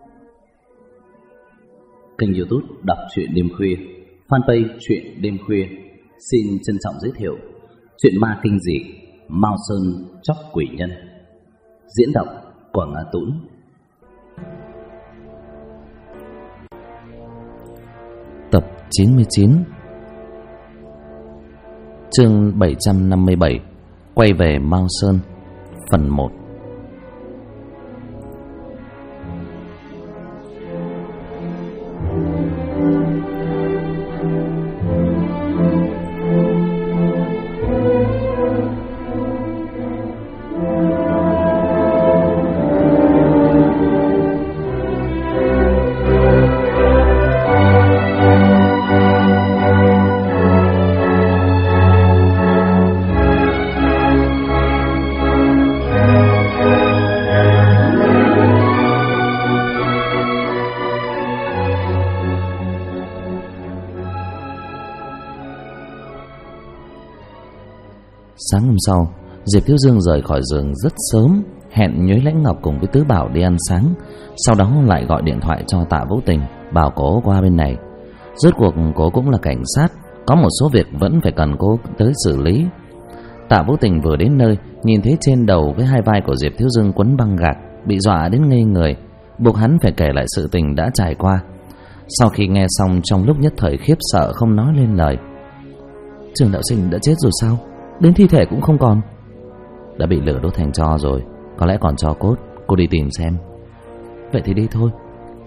Kênh YouTube Đọc truyện đêm khuya, fanpage truyện đêm khuya xin trân trọng giới thiệu truyện ma kinh dị Mao Sơn Chóc Quỷ Nhân. Diễn đọc Quảng Á Tũng. Tập 99, chương 757, quay về Mao Sơn, phần 1. Sáng hôm sau, Diệp Thiếu Dương rời khỏi giường rất sớm, hẹn Nhuế Lãnh Ngọc cùng với Tứ Bảo đi ăn sáng. Sau đó lại gọi điện thoại cho Tạ Vũ Tình, bảo cô qua bên này. Rốt cuộc cô cũng là cảnh sát, có một số việc vẫn phải cần cô tới xử lý. Tạ Vũ Tình vừa đến nơi, nhìn thấy trên đầu với hai vai của Diệp Thiếu Dương quấn băng gạc, bị dọa đến ngây người, buộc hắn phải kể lại sự tình đã trải qua. Sau khi nghe xong, trong lúc nhất thời khiếp sợ không nói lên lời. Trường đạo sinh đã chết rồi sao? Đến thi thể cũng không còn. Đã bị lửa đốt thành tro rồi, có lẽ còn tro cốt. Cô đi tìm xem. Vậy thì đi thôi.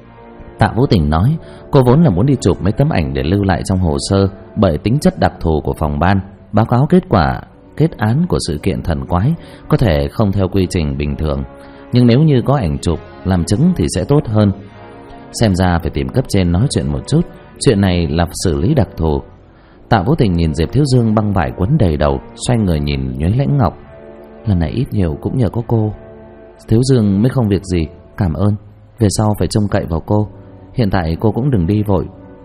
Tạ Vũ Tình nói. Cô vốn là muốn đi chụp mấy tấm ảnh để lưu lại trong hồ sơ, bởi tính chất đặc thù của phòng ban, báo cáo kết quả kết án của sự kiện thần quái có thể không theo quy trình bình thường, nhưng nếu như có ảnh chụp làm chứng thì sẽ tốt hơn. Xem ra phải tìm cấp trên nói chuyện một chút. Chuyện này là xử lý đặc thù. Tạ Vũ Tình nhìn Diệp Thiếu Dương băng vải quấn đầy đầu, xoay người nhìn Nhuế Lãnh Ngọc. Lần này ít nhiều cũng nhờ có cô, Thiếu Dương mới không việc gì. Cảm ơn. Về sau phải trông cậy vào cô. Hiện tại cô cũng đừng đi vội.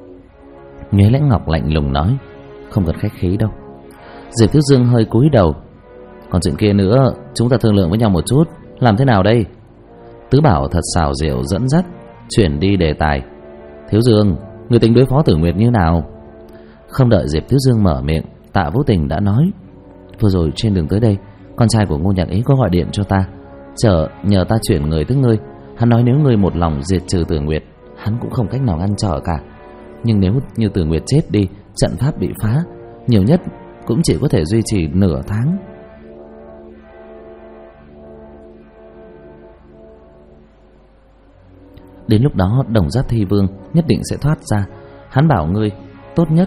Nhuế Lãnh Ngọc lạnh lùng nói. Không cần khách khí đâu. Diệp Thiếu Dương hơi cúi đầu. Còn chuyện kia nữa, chúng ta thương lượng với nhau một chút. Làm thế nào đây? Tứ Bảo thật xảo diệu dẫn dắt, chuyển đi đề tài. Thiếu Dương, người tính đối phó Tử Nguyệt như nào? Không đợi Diệp Thiếu Dương mở miệng, Tạ Vũ Tình đã nói. Vừa rồi trên đường tới đây, con trai của Ngô Nhạc Ý có gọi điện cho ta, nhờ ta chuyển người tới ngươi. Hắn nói nếu ngươi một lòng diệt trừ Tử Nguyệt, hắn cũng không cách nào ngăn trở cả. Nhưng nếu như Tử Nguyệt chết đi, trận pháp bị phá, nhiều nhất cũng chỉ có thể duy trì nửa tháng. Đến lúc đó Đồng Giác Thi Vương nhất định sẽ thoát ra. Hắn bảo ngươi tốt nhất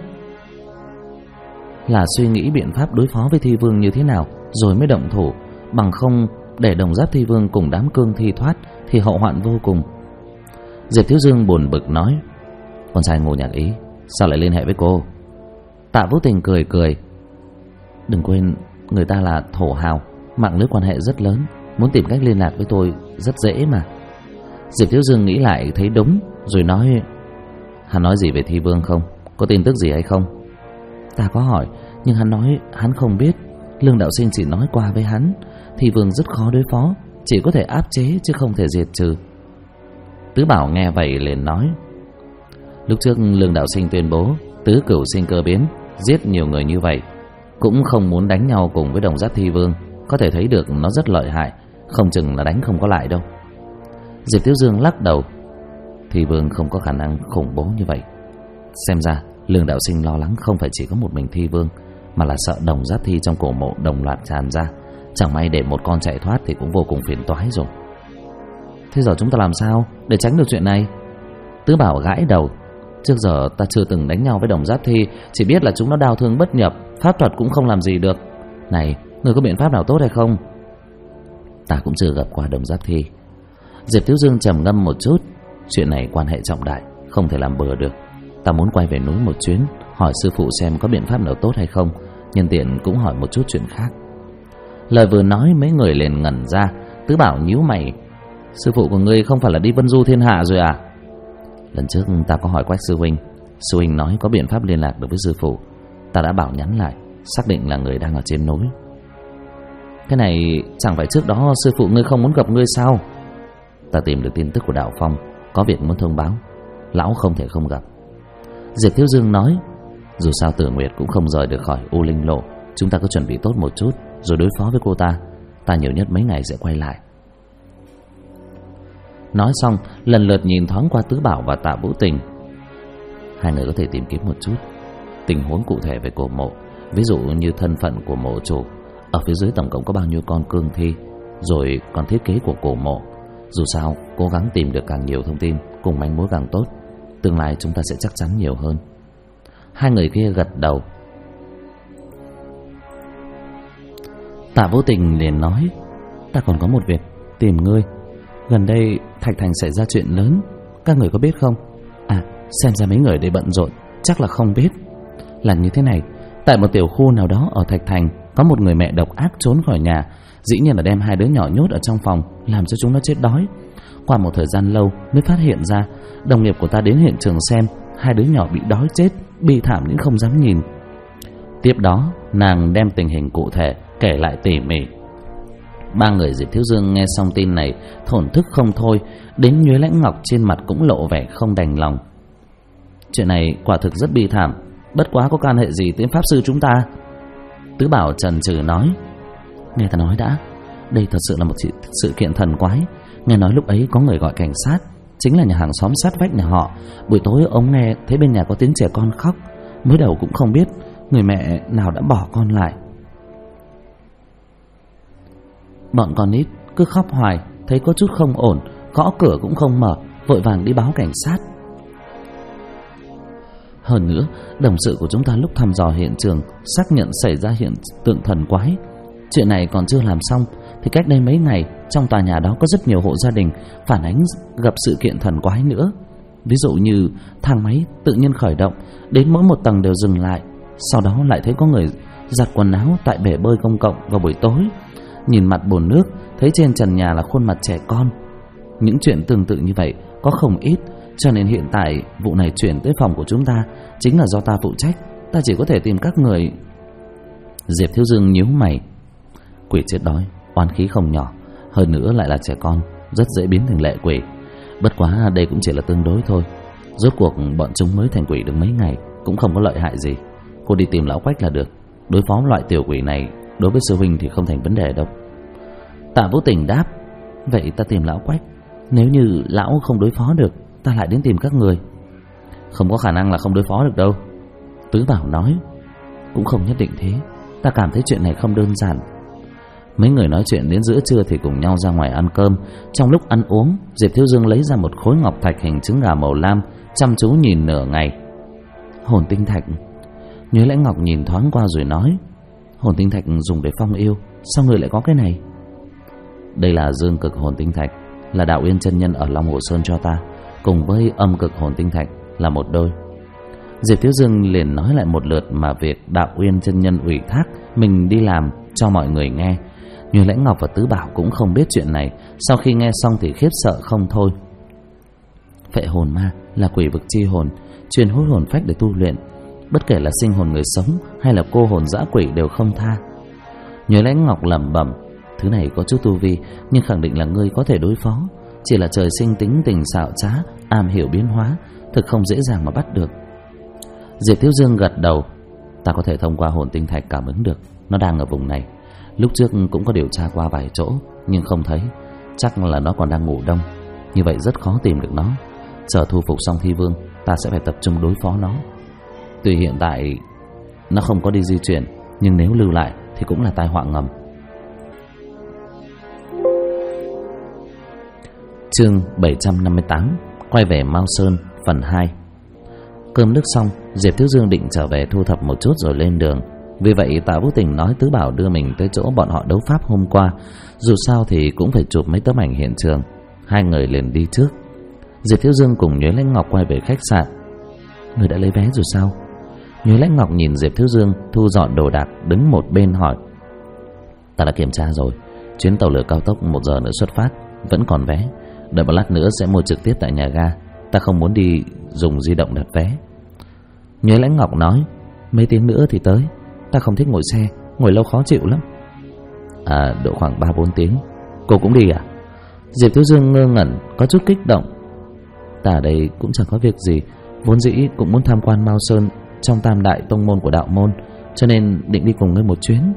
là suy nghĩ biện pháp đối phó với Thi Vương như thế nào rồi mới động thủ, bằng không để Đồng Giác Thi Vương cùng đám cương thi thoát thì hậu hoạn vô cùng. Diệp Thiếu Dương buồn bực nói. Con trai Ngô Nhạc Ý sao lại liên hệ với cô? Tạ Vũ Tình cười cười. Đừng quên, người ta là thổ hào, mạng lưới quan hệ rất lớn, muốn tìm cách liên lạc với tôi rất dễ mà. Diệp Thiếu Dương nghĩ lại thấy đúng, rồi nói. Hắn nói gì về Thi Vương không? Có tin tức gì hay không? Ta có hỏi, nhưng hắn nói hắn không biết. Lương đạo sinh chỉ nói qua với hắn, Thi Vương rất khó đối phó, chỉ có thể áp chế chứ không thể diệt trừ. Tứ Bảo nghe vậy liền nói. Lúc trước Lương đạo sinh tuyên bố tứ cửu sinh cơ biến, giết nhiều người như vậy, cũng không muốn đánh nhau cùng với Đồng Giác Thi Vương. Có thể thấy được nó rất lợi hại, không chừng là đánh không có lại đâu. Diệp Thiếu Dương lắc đầu. Thi Vương không có khả năng khủng bố như vậy. Xem ra Lương đạo sinh lo lắng không phải chỉ có một mình Thi Vương, mà là sợ Đồng Giác Thi trong cổ mộ đồng loạt tràn ra. Chẳng may để một con chạy thoát thì cũng vô cùng phiền toái rồi. Thế giờ chúng ta làm sao để tránh được chuyện này? Tứ Bảo gãi đầu. Trước giờ ta chưa từng đánh nhau với Đồng Giác Thi, chỉ biết là chúng nó đao thương bất nhập, pháp thuật cũng không làm gì được. Này, người có biện pháp nào tốt hay không? Ta cũng chưa gặp qua Đồng Giác Thi. Diệp Thiếu Dương trầm ngâm một chút. Chuyện này quan hệ trọng đại, không thể làm bừa được. Ta muốn quay về núi một chuyến, hỏi sư phụ xem có biện pháp nào tốt hay không, nhân tiện cũng hỏi một chút chuyện khác. Lời vừa nói mấy người liền ngẩn ra. Tứ Bảo nhíu mày. Sư phụ của ngươi không phải là đi vân du thiên hạ rồi à? Lần trước ta có hỏi Quách sư huynh nói có biện pháp liên lạc được với sư phụ. Ta đã bảo nhắn lại, xác định là người đang ở trên núi. Cái này chẳng phải trước đó sư phụ ngươi không muốn gặp ngươi sao? Ta tìm được tin tức của Đạo Phong, có việc muốn thông báo, lão không thể không gặp. Diệp Thiếu Dương nói, dù sao Tử Nguyệt cũng không rời được khỏi U Linh Lộ, chúng ta cứ chuẩn bị tốt một chút rồi đối phó với cô ta. Ta nhiều nhất mấy ngày sẽ quay lại. Nói xong lần lượt nhìn thoáng qua Tứ Bảo và Tạ Vũ Tình. Hai người có thể tìm kiếm một chút tình huống cụ thể về cổ mộ, ví dụ như thân phận của mộ chủ, ở phía dưới tổng cộng có bao nhiêu con cương thi, rồi còn thiết kế của cổ mộ. Dù sao cố gắng tìm được càng nhiều thông tin cùng manh mối càng tốt, tương lai chúng ta sẽ chắc chắn nhiều hơn. Hai người kia gật đầu. Tạ Vũ Tình liền nói, ta còn có một việc tìm ngươi. Gần đây Thạch Thành xảy ra chuyện lớn, các người có biết không? À, xem ra mấy người đây bận rộn, chắc là không biết. Là như thế này, tại một tiểu khu nào đó ở Thạch Thành, có một người mẹ độc ác trốn khỏi nhà, dĩ nhiên là đem hai đứa nhỏ nhốt ở trong phòng, làm cho chúng nó chết đói. Qua một thời gian lâu mới phát hiện ra, đồng nghiệp của ta đến hiện trường xem, hai đứa nhỏ bị đói chết, bi thảm đến không dám nhìn. Tiếp đó nàng đem tình hình cụ thể kể lại tỉ mỉ. Ba người Diệp Thiếu Dương nghe xong tin này thổn thức không thôi, đến Nhuế Lãnh Ngọc trên mặt cũng lộ vẻ không đành lòng. Chuyện này quả thực rất bi thảm, bất quá có can hệ gì đến pháp sư chúng ta? Tứ Bảo chần chừ nói, nghe ta nói đã, đây thật sự là một sự kiện thần quái. Nghe nói lúc ấy có người gọi cảnh sát, chính là nhà hàng xóm sát vách nhà họ. Buổi tối ông nghe thấy bên nhà có tiếng trẻ con khóc, mới đầu cũng không biết người mẹ nào đã bỏ con lại. Bọn con nít cứ khóc hoài, thấy có chút không ổn, gõ cửa cũng không mở, vội vàng đi báo cảnh sát. Hơn nữa, đồng sự của chúng ta lúc thăm dò hiện trường xác nhận xảy ra hiện tượng thần quái. Chuyện này còn chưa làm xong thì cách đây mấy ngày, trong tòa nhà đó có rất nhiều hộ gia đình phản ánh gặp sự kiện thần quái nữa. Ví dụ như thang máy tự nhiên khởi động, đến mỗi một tầng đều dừng lại. Sau đó lại thấy có người giặt quần áo tại bể bơi công cộng vào buổi tối. Nhìn mặt bồn nước, thấy trên trần nhà là khuôn mặt trẻ con. Những chuyện tương tự như vậy có không ít, cho nên hiện tại vụ này chuyển tới phòng của chúng ta, chính là do ta phụ trách. Ta chỉ có thể tìm các người. Diệp Thiếu Dương nhíu mày. Quỷ chết đói, oán khí không nhỏ, hơn nữa lại là trẻ con, rất dễ biến thành lệ quỷ. Bất quá đây cũng chỉ là tương đối thôi. Rốt cuộc bọn chúng mới thành quỷ được mấy ngày, cũng không có lợi hại gì. Cô đi tìm lão Quách là được. Đối phó loại tiểu quỷ này đối với sư huynh thì không thành vấn đề đâu. Tạ Vũ Tình đáp, vậy ta tìm lão Quách. Nếu như lão không đối phó được, ta lại đến tìm các người. Không có khả năng là không đối phó được đâu. Tứ Bảo nói, cũng không nhất định thế. Ta cảm thấy chuyện này không đơn giản. Mấy người nói chuyện đến giữa trưa thì cùng nhau ra ngoài ăn cơm. Trong lúc ăn uống, Diệp Thiếu Dương lấy ra một khối ngọc thạch hình trứng gà màu lam, chăm chú nhìn nửa ngày. Hồn tinh thạch. Nhuế Lãnh Ngọc nhìn thoáng qua rồi nói, hồn tinh thạch dùng để phong yêu, sao người lại có cái này? Đây là dương cực hồn tinh thạch, là Đạo Uyên chân nhân ở Long Hồ Sơn cho ta, cùng với âm cực hồn tinh thạch là một đôi. Diệp Thiếu Dương liền nói lại một lượt mà việc Đạo Uyên chân nhân ủy thác mình đi làm cho mọi người nghe. Nhuế Lãnh Ngọc và Tứ Bảo cũng không biết chuyện này, sau khi nghe xong thì khiếp sợ không thôi. Phệ hồn ma là quỷ vực chi hồn, chuyên hút hồn phách để tu luyện, bất kể là sinh hồn người sống hay là cô hồn dã quỷ đều không tha. Nhuế Lãnh Ngọc lẩm bẩm, thứ này có chút tu vi, nhưng khẳng định là ngươi có thể đối phó. Chỉ là trời sinh tính tình xảo trá, am hiểu biến hóa, thực không dễ dàng mà bắt được. Diệp Thiếu Dương gật đầu, ta có thể thông qua hồn tinh thạch cảm ứng được, nó đang ở vùng này. Lúc trước cũng có điều tra qua vài chỗ, nhưng không thấy, chắc là nó còn đang ngủ đông. Như vậy rất khó tìm được nó. Chờ thu phục xong Thi Vương, ta sẽ phải tập trung đối phó nó. Tuy hiện tại nó không có đi di chuyển, nhưng nếu lưu lại thì cũng là tai họa ngầm. Chương 758, quay về Mao Sơn phần 2. Cơm nước xong, Diệp Thiếu Dương định trở về thu thập một chút rồi lên đường. Vì vậy Tạ Vũ Tình nói Tứ Bảo đưa mình tới chỗ bọn họ đấu pháp hôm qua, dù sao thì cũng phải chụp mấy tấm ảnh hiện trường. Hai người liền đi trước. Diệp Thiếu Dương cùng Nhuế Lãnh Ngọc quay về khách sạn. Người đã lấy vé rồi sao? Nhuế Lãnh Ngọc nhìn Diệp Thiếu Dương thu dọn đồ đạc đứng một bên hỏi. Ta đã kiểm tra rồi, chuyến tàu lửa cao tốc 1 giờ nữa xuất phát, vẫn còn vé. Đợi một lát nữa sẽ mua trực tiếp tại nhà ga. Ta không muốn đi dùng di động đặt vé. Nhuế Lãnh Ngọc nói, mấy tiếng nữa thì tới. Ta không thích ngồi xe, ngồi lâu khó chịu lắm. À, độ khoảng 3-4 tiếng. Cô cũng đi à? Diệp Thiếu Dương ngơ ngẩn, có chút kích động. Ta ở đây cũng chẳng có việc gì, vốn dĩ cũng muốn tham quan Mao Sơn trong tam đại tông môn của đạo môn, cho nên định đi cùng ngươi một chuyến.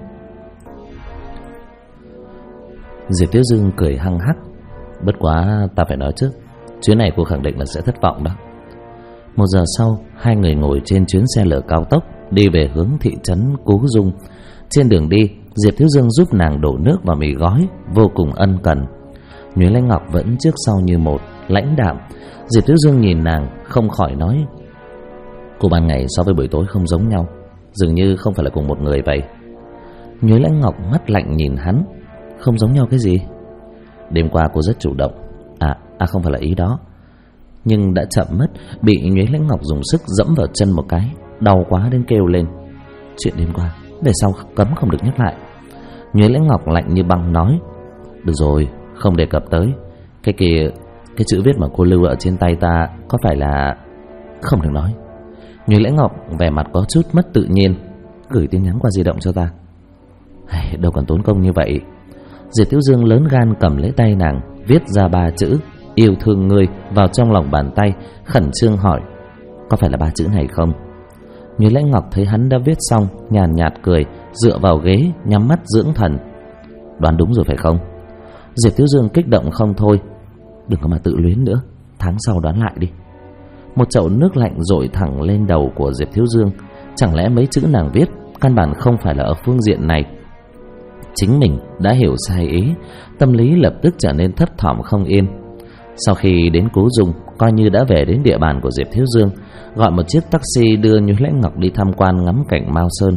Diệp Thiếu Dương cười hăng hắc. Bất quá ta phải nói trước, chuyến này cô khẳng định là sẽ thất vọng đó. 1 giờ sau, hai người ngồi trên chuyến xe lửa cao tốc đi về hướng thị trấn Cú Dung. Trên đường đi, Diệp Thiếu Dương giúp nàng đổ nước vào mì gói, vô cùng ân cần. Nhuế Lãnh Ngọc vẫn trước sau như một, lãnh đạm. Diệp Thiếu Dương nhìn nàng, không khỏi nói: cô ban ngày so với buổi tối không giống nhau, dường như không phải là cùng một người vậy. Nhuế Lãnh Ngọc mắt lạnh nhìn hắn: không giống nhau cái gì? Đêm qua cô rất chủ động. Không phải là ý đó. Nhưng đã chậm mất, bị Nhuế Lãnh Ngọc dùng sức dẫm vào chân một cái, đau quá đến kêu lên. Chuyện đêm qua về sau cấm không được nhắc lại. Nhuế Lãnh Ngọc lạnh như băng nói: được rồi, không đề cập tới. Cái kia, cái chữ viết mà cô lưu ở trên tay ta có phải là... Không được nói. Nhuế Lãnh Ngọc vẻ mặt có chút mất tự nhiên. Gửi tin nhắn qua di động cho ta. Đâu còn tốn công như vậy. Diệp Thiếu Dương lớn gan cầm lấy tay nàng, viết ra 3 chữ yêu thương ngươi vào trong lòng bàn tay, khẩn trương hỏi: có phải là 3 chữ này không? Nhuế Lãnh Ngọc thấy hắn đã viết xong, nhàn nhạt cười, dựa vào ghế nhắm mắt dưỡng thần. Đoán đúng rồi phải không? Diệp Thiếu Dương kích động không thôi. Đừng có mà tự luyến nữa, tháng sau đoán lại đi. Một chậu nước lạnh dội thẳng lên đầu của Diệp Thiếu Dương. Chẳng lẽ mấy chữ nàng viết căn bản không phải là ở phương diện này? Chính mình đã hiểu sai ý, tâm lý lập tức trở nên thấp thỏm không yên. Sau khi đến Cú Dung, coi như đã về đến địa bàn của Diệp Thiếu Dương, gọi một chiếc taxi đưa Nhuế Lãnh Ngọc đi tham quan ngắm cảnh Mao Sơn.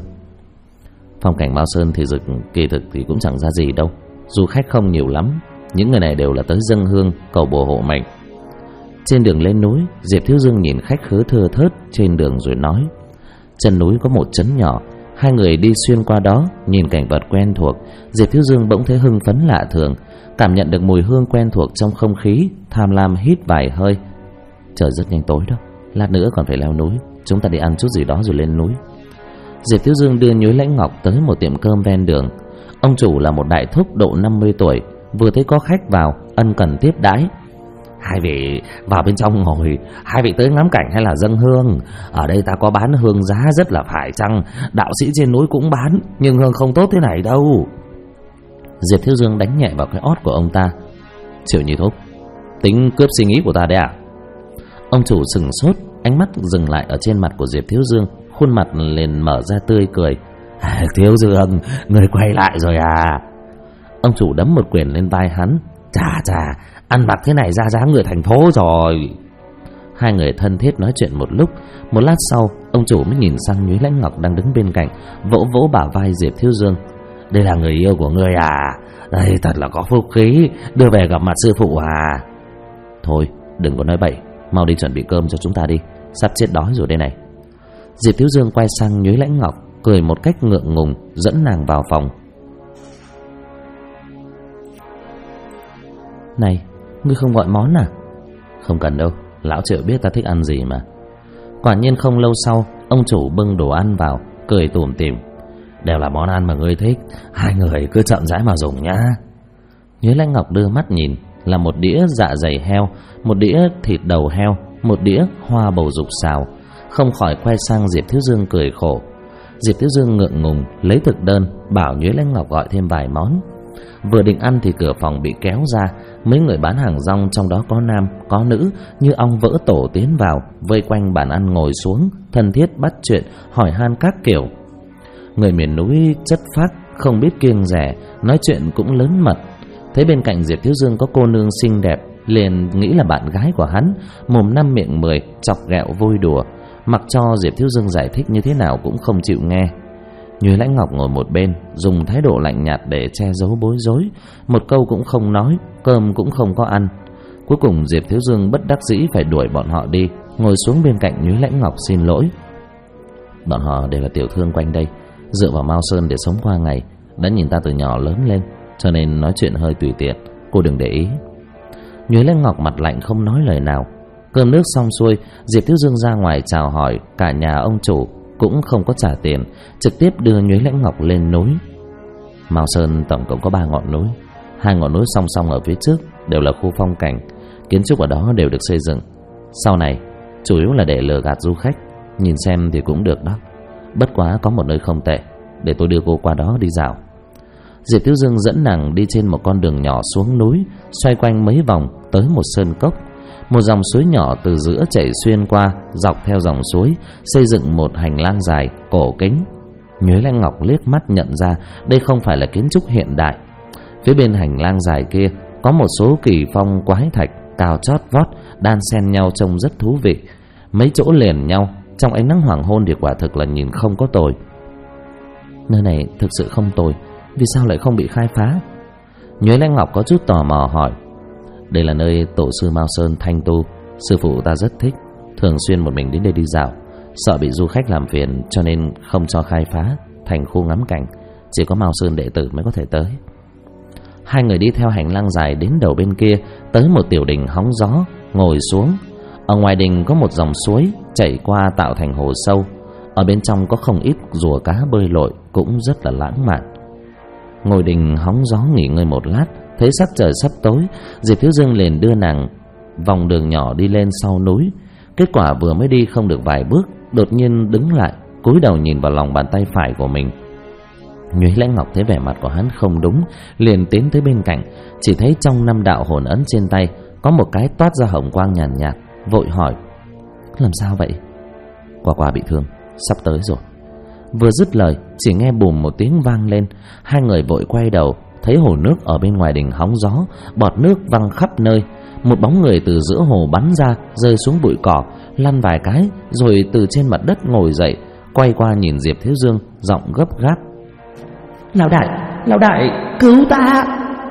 Phong cảnh Mao Sơn thì kỳ thực thì cũng chẳng ra gì đâu, du khách không nhiều lắm, những người này đều là tới dâng hương cầu bùa hộ mệnh. Trên đường lên núi, Diệp Thiếu Dương nhìn khách khứa thưa thớt trên đường rồi nói: chân núi có một trấn nhỏ. Hai người đi xuyên qua đó, nhìn cảnh vật quen thuộc, Diệp Thiếu Dương bỗng thấy hưng phấn lạ thường, cảm nhận được mùi hương quen thuộc trong không khí, tham lam hít vài hơi. Trời rất nhanh tối đó, lát nữa còn phải leo núi, chúng ta đi ăn chút gì đó rồi lên núi. Diệp Thiếu Dương đưa Nhuế Lãnh Ngọc tới một tiệm cơm ven đường. Ông chủ là một đại thúc độ 50 tuổi, vừa thấy có khách vào, ân cần tiếp đãi. Hai vị vào bên trong ngồi. Hai vị tới ngắm cảnh hay là dâng hương? Ở đây ta có bán hương giá rất là phải chăng. Đạo sĩ trên núi cũng bán, nhưng hương không tốt thế này đâu. Diệp Thiếu Dương đánh nhẹ vào cái ót của ông ta. Triệu Nhị Thúc, tính cướp suy nghĩ của ta đấy à? Ông chủ sừng sốt, ánh mắt dừng lại ở trên mặt của Diệp Thiếu Dương, khuôn mặt liền mở ra tươi cười. Thiếu Dương, người quay lại rồi à? Ông chủ đấm một quyền lên vai hắn. Chà, ăn mặc thế này ra dáng người thành phố rồi. Hai người thân thiết nói chuyện một lúc. Một lát sau, ông chủ mới nhìn sang Nhuế Lãnh Ngọc đang đứng bên cạnh, vỗ vỗ bả vai Diệp Thiếu Dương. Đây là người yêu của ngươi à? Đây thật là có phúc khí, đưa về gặp mặt sư phụ à? Thôi, đừng có nói bậy, mau đi chuẩn bị cơm cho chúng ta đi, sắp chết đói rồi đây này. Diệp Thiếu Dương quay sang Nhuế Lãnh Ngọc, cười một cách ngượng ngùng, dẫn nàng vào phòng. Này, ngươi không gọi món à? Không cần đâu, lão Triệu biết ta thích ăn gì mà. Quả nhiên không lâu sau, ông chủ bưng đồ ăn vào, cười tủm tỉm. Đều là món ăn mà ngươi thích, hai người cứ chậm rãi mà dùng nhá. Nhuế Lãnh Ngọc đưa mắt nhìn, là một đĩa dạ dày heo, một đĩa thịt đầu heo, một đĩa hoa bầu dục xào. Không khỏi quay sang Diệp Thiếu Dương cười khổ. Diệp Thiếu Dương ngượng ngùng lấy thực đơn, bảo Nhuế Lãnh Ngọc gọi thêm vài món. Vừa định ăn thì cửa phòng bị kéo ra. Mấy người bán hàng rong, trong đó có nam có nữ, như ong vỡ tổ tiến vào, vây quanh bàn ăn ngồi xuống, thân thiết bắt chuyện, hỏi han các kiểu. Người miền núi chất phác, không biết kiêng dè, nói chuyện cũng lớn mật. Thấy bên cạnh Diệp Thiếu Dương có cô nương xinh đẹp, liền nghĩ là bạn gái của hắn, mồm 5 miệng 10, chọc ghẹo vui đùa. Mặc cho Diệp Thiếu Dương giải thích như thế nào cũng không chịu nghe. Nhuế Lãnh Ngọc ngồi một bên, dùng thái độ lạnh nhạt để che giấu bối rối, một câu cũng không nói, cơm cũng không có ăn. Cuối cùng Diệp Thiếu Dương bất đắc dĩ phải đuổi bọn họ đi, ngồi xuống bên cạnh Nhuế Lãnh Ngọc xin lỗi. Bọn họ đều là tiểu thương quanh đây, dựa vào Mao Sơn để sống qua ngày, đã nhìn ta từ nhỏ lớn lên, cho nên nói chuyện hơi tùy tiện, cô đừng để ý. Nhuế Lãnh Ngọc mặt lạnh không nói lời nào. Cơm nước xong xuôi, Diệp Thiếu Dương ra ngoài chào hỏi cả nhà ông chủ, cũng không có trả tiền, trực tiếp đưa Nhuế Lãnh Ngọc lên núi. Mao Sơn tổng cộng có 3 ngọn núi, 2 ngọn núi song song ở phía trước đều là khu phong cảnh, kiến trúc ở đó đều được xây dựng. Sau này chủ yếu là để lừa gạt du khách. Nhìn xem thì cũng được đó. Bất quá có một nơi không tệ, để tôi đưa cô qua đó đi dạo. Diệp Thiếu Dương dẫn nàng đi trên một con đường nhỏ xuống núi, xoay quanh mấy vòng tới một sơn cốc. Một dòng suối nhỏ từ giữa chảy xuyên qua, dọc theo dòng suối xây dựng một hành lang dài cổ kính. Nhuế Lãnh Ngọc liếc mắt nhận ra đây không phải là kiến trúc hiện đại. Phía bên hành lang dài kia có một số kỳ phong quái thạch cao chót vót đan xen nhau trông rất thú vị. Mấy chỗ liền nhau, trong ánh nắng hoàng hôn thì quả thực là nhìn không có tồi. Nơi này thực sự không tồi, vì sao lại không bị khai phá? Nhuế Lãnh Ngọc có chút tò mò hỏi. Đây là nơi tổ sư Mao Sơn thanh tu, sư phụ ta rất thích, thường xuyên một mình đến đây đi dạo. Sợ bị du khách làm phiền cho nên không cho khai phá thành khu ngắm cảnh, chỉ có Mao Sơn đệ tử mới có thể tới. Hai người đi theo hành lang dài đến đầu bên kia, tới một tiểu đình hóng gió, ngồi xuống. Ở ngoài đình có một dòng suối chảy qua tạo thành hồ sâu. Ở bên trong có không ít rùa cá bơi lội, cũng rất là lãng mạn. Ngồi đình hóng gió nghỉ ngơi một lát, thấy sắc trời sắp tối, Diệp Thiếu Dương liền đưa nàng vòng đường nhỏ đi lên sau núi. Kết quả vừa mới đi không được vài bước, đột nhiên đứng lại, cúi đầu nhìn vào lòng bàn tay phải của mình. Nhuế Lãnh Ngọc thấy vẻ mặt của hắn không đúng, liền tiến tới bên cạnh, chỉ thấy trong 5 đạo hồn ấn trên tay có một cái toát ra hồng quang nhàn nhạt, vội hỏi: làm sao vậy? Quả bị thương, sắp tới rồi. Vừa dứt lời, chỉ nghe bùm một tiếng vang lên. Hai người vội quay đầu, thấy hồ nước ở bên ngoài đình hóng gió, bọt nước văng khắp nơi. Một bóng người từ giữa hồ bắn ra, rơi xuống bụi cỏ, lăn vài cái, rồi từ trên mặt đất ngồi dậy, quay qua nhìn Diệp Thiếu Dương, giọng gấp gáp: Lão đại, cứu ta!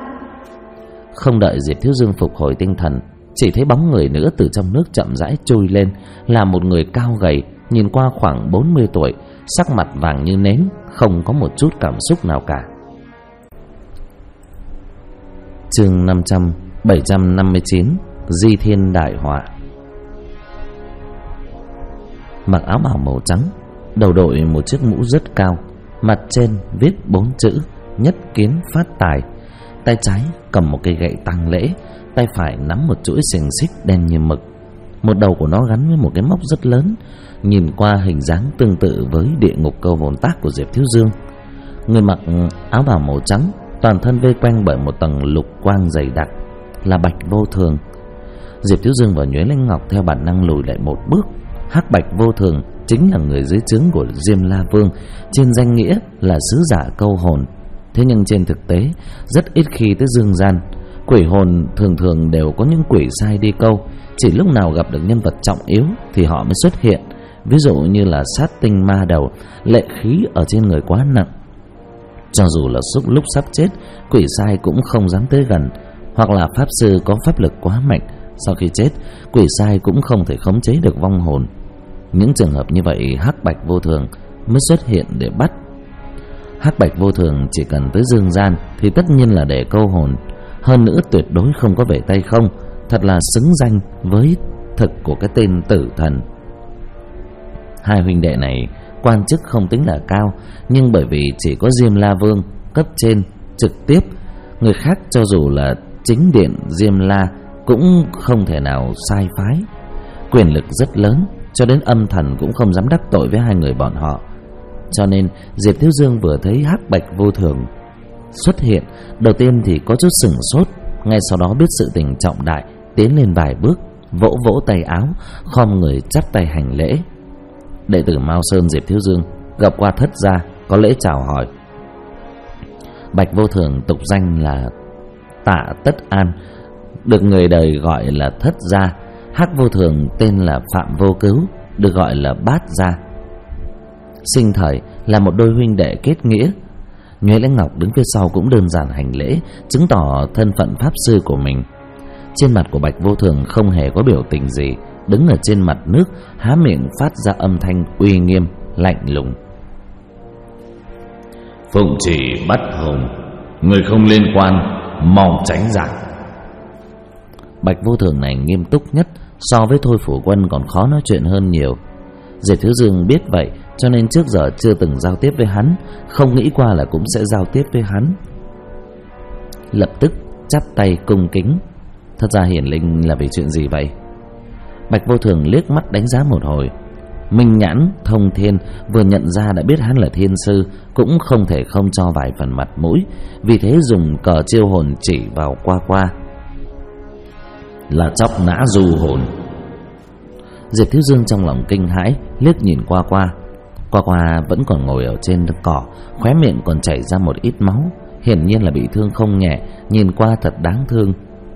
Không đợi Diệp Thiếu Dương phục hồi tinh thần, chỉ thấy bóng người nữa từ trong nước chậm rãi trôi lên, là một người cao gầy, nhìn qua khoảng 40 tuổi, sắc mặt vàng như nến, không có một chút cảm xúc nào cả. Chương 759 Di Thiên Đại Họa. Mặc áo bào màu trắng, đầu đội một chiếc mũ rất cao, mặt trên viết 4 chữ Nhất Kiến Phát Tài. Tay trái cầm một cây gậy tang lễ, tay phải nắm một chuỗi xiềng xích đen như mực. Một đầu của nó gắn với một cái móc rất lớn, nhìn qua hình dáng tương tự với địa ngục câu hồn tác của Diệp Thiếu Dương. Người mặc áo bào màu trắng, toàn thân vây quanh bởi một tầng lục quang dày đặc, là Bạch Vô Thường. Diệp Thiếu Dương và Nhuế Lãnh Ngọc theo bản năng lùi lại một bước. Hắc Bạch Vô Thường chính là người dưới trướng của Diêm La Vương, trên danh nghĩa là sứ giả câu hồn. Thế nhưng trên thực tế, rất ít khi tới dương gian. Quỷ hồn thường thường đều có những quỷ sai đi câu, chỉ lúc nào gặp được nhân vật trọng yếu thì họ mới xuất hiện. Ví dụ như là sát tinh ma đầu, lệ khí ở trên người quá nặng, cho dù là lúc sắp chết, quỷ sai cũng không dám tới gần. Hoặc là pháp sư có pháp lực quá mạnh, sau khi chết, quỷ sai cũng không thể khống chế được vong hồn. Những trường hợp như vậy Hắc Bạch Vô Thường mới xuất hiện để bắt. Hắc Bạch Vô Thường chỉ cần tới dương gian thì tất nhiên là để câu hồn, hơn nữa tuyệt đối không có về tay không, thật là xứng danh với thực của cái tên Tử Thần. Hai huynh đệ này quan chức không tính là cao, nhưng bởi vì chỉ có Diêm La Vương cấp trên trực tiếp, người khác cho dù là chính điện Diêm La cũng không thể nào sai phái. Quyền lực rất lớn, cho đến âm thần cũng không dám đắc tội với hai người bọn họ. Cho nên Diệp Thiếu Dương vừa thấy Hắc Bạch Vô Thường xuất hiện, đầu tiên thì có chút sửng sốt, ngay sau đó biết sự tình trọng đại, tiến lên vài bước, vỗ vỗ tay áo, khom người chắp tay hành lễ. Đệ tử Mao Sơn Diệp Thiếu Dương gặp qua thất gia, có lễ chào hỏi. Bạch Vô Thường tục danh là Tạ Tất An, được người đời gọi là thất gia. Hắc Vô Thường tên là Phạm Vô Cứu, được gọi là Bát gia. Sinh thời là một đôi huynh đệ kết nghĩa. Nhuế Lãnh Ngọc đứng phía sau cũng đơn giản hành lễ, chứng tỏ thân phận pháp sư của mình. Trên mặt của Bạch Vô Thường không hề có biểu tình gì, đứng ở trên mặt nước, há miệng phát ra âm thanh uy nghiêm, lạnh lùng. Phụng chỉ bắt hồn, người không liên quan mau tránh ra. Bạch Vô Thường này nghiêm túc nhất, so với Thôi Phủ Quân còn khó nói chuyện hơn nhiều. Diệp Thiếu Dương biết vậy, cho nên trước giờ chưa từng giao tiếp với hắn, không nghĩ qua là cũng sẽ giao tiếp với hắn. Lập tức chắp tay cung kính. Thật ra hiển linh là vì chuyện gì vậy? Bạch Vô Thường liếc mắt đánh giá một hồi. Minh nhãn thông thiên vừa nhận ra đã biết hắn là thiên sư, cũng không thể không cho vài phần mặt mũi, vì thế dùng cờ chiêu hồn chỉ vào Qua Qua. Là chóc nã du hồn. Diệp Thiếu Dương trong lòng kinh hãi, liếc nhìn Qua Qua. Qua Qua vẫn còn ngồi ở trên cỏ, khóe miệng còn chảy ra một ít máu, hiển nhiên là bị thương không nhẹ, nhìn qua thật đáng thương.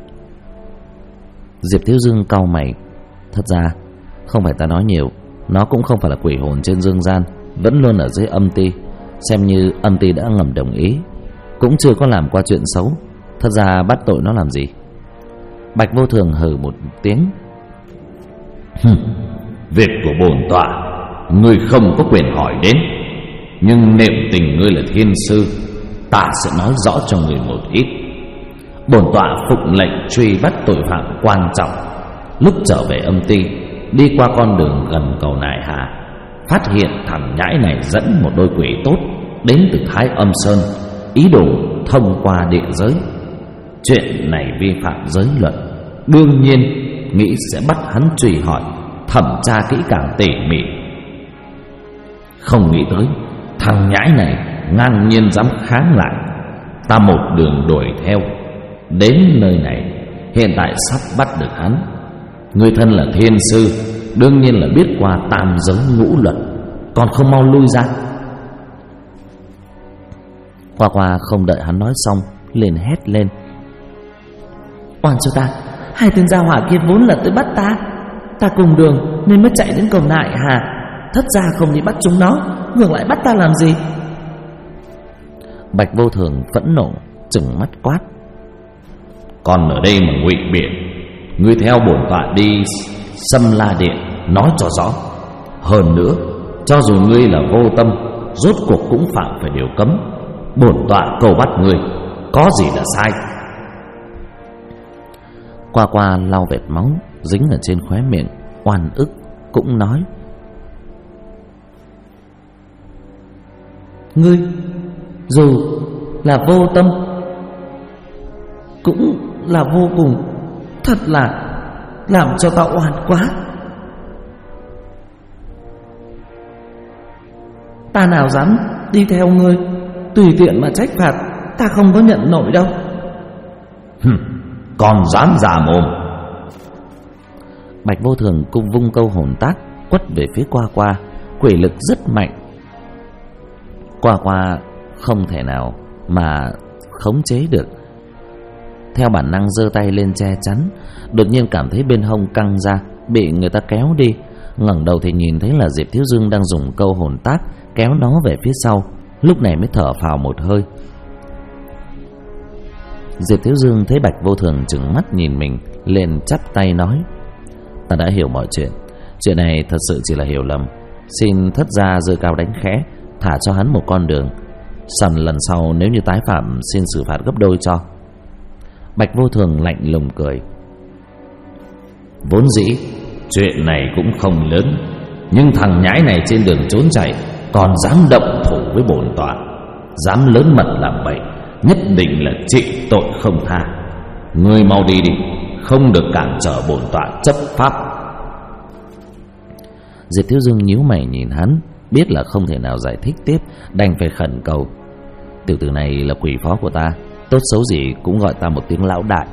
Diệp Thiếu Dương cau mày. Thật ra không phải ta nói nhiều, nó cũng không phải là quỷ hồn trên dương gian, vẫn luôn ở dưới âm ti. Xem như âm ti đã ngầm đồng ý, cũng chưa có làm qua chuyện xấu. Thật ra bắt tội nó làm gì? Bạch Vô Thường hừ một tiếng. Việc của bổn tọa ngươi không có quyền hỏi đến, nhưng niệm tình ngươi là thiên sư, ta sẽ nói rõ cho ngươi một ít. Bổn tọa phụng lệnh truy bắt tội phạm quan trọng. Lúc trở về âm ti, đi qua con đường gần cầu Nại Hà, phát hiện thằng nhãi này dẫn một đôi quỷ tốt đến từ Thái Âm Sơn, ý đồ thông qua địa giới. Chuyện này vi phạm giới luật, đương nhiên nghĩ sẽ bắt hắn truy hỏi, thẩm tra kỹ càng tỉ mỉ. Không nghĩ tới thằng nhãi này ngang nhiên dám kháng lại. Ta một đường đuổi theo đến nơi này, hiện tại sắp bắt được hắn. Người thân là thiên sư, đương nhiên là biết qua tam giới ngũ luật, còn không mau lui ra. Qua Qua không đợi hắn nói xong, liền hét lên. Oan cho ta, hai tên gia hỏa kia vốn là tới bắt ta. Ta cùng đường nên mới chạy đến cầu Nại Hà, thất ra không đi bắt chúng nó, ngược lại bắt ta làm gì? Bạch Vô Thường phẫn nộ, trừng mắt quát. Còn ở đây mà ngụy biện, ngươi theo bổn tọa đi Xâm La Điện nói cho rõ. Hơn nữa, cho dù ngươi là vô tâm, rốt cuộc cũng phạm phải điều cấm. Bổn tọa cầu bắt ngươi, có gì là sai? Qua Qua lau vệt máu dính ở trên khóe miệng, oan ức cũng nói. Ngươi dù là vô tâm cũng là vô cùng, thật là làm cho tao oan quá. Ta nào dám đi theo ngươi tùy tiện mà trách phạt, ta không có nhận nổi đâu. Còn dám giả mồm. Bạch Vô Thường cung vung câu hồn tác quất về phía Qua Qua, quỷ lực rất mạnh. Qua Qua không thể nào mà khống chế được, theo bản năng giơ tay lên che chắn. Đột nhiên cảm thấy bên hông căng ra, bị người ta kéo đi. Ngẩng đầu thì nhìn thấy là Diệp Thiếu Dương đang dùng câu hồn tác kéo nó về phía sau. Lúc này mới thở phào một hơi. Diệp Thiếu Dương thấy Bạch Vô Thường trừng mắt nhìn mình, liền chắp tay nói. Ta đã hiểu mọi chuyện, chuyện này thật sự chỉ là hiểu lầm. Xin thất gia giơ cao đánh khẽ, thả cho hắn một con đường. Sẵn lần sau nếu như tái phạm, xin xử phạt gấp đôi cho. Bạch Vô Thường lạnh lùng cười. Vốn dĩ chuyện này cũng không lớn, nhưng thằng nhãi này trên đường trốn chạy còn dám động thủ với bổn tọa, dám lớn mật làm bậy, nhất định là trị tội không tha. Ngươi mau đi đi, không được cản trở bổn tọa chấp pháp. Diệp Thiếu Dương nhíu mày nhìn hắn, biết là không thể nào giải thích tiếp, đành phải khẩn cầu. Tiểu tử này là quỷ phó của ta, tốt xấu gì cũng gọi ta một tiếng lão đại.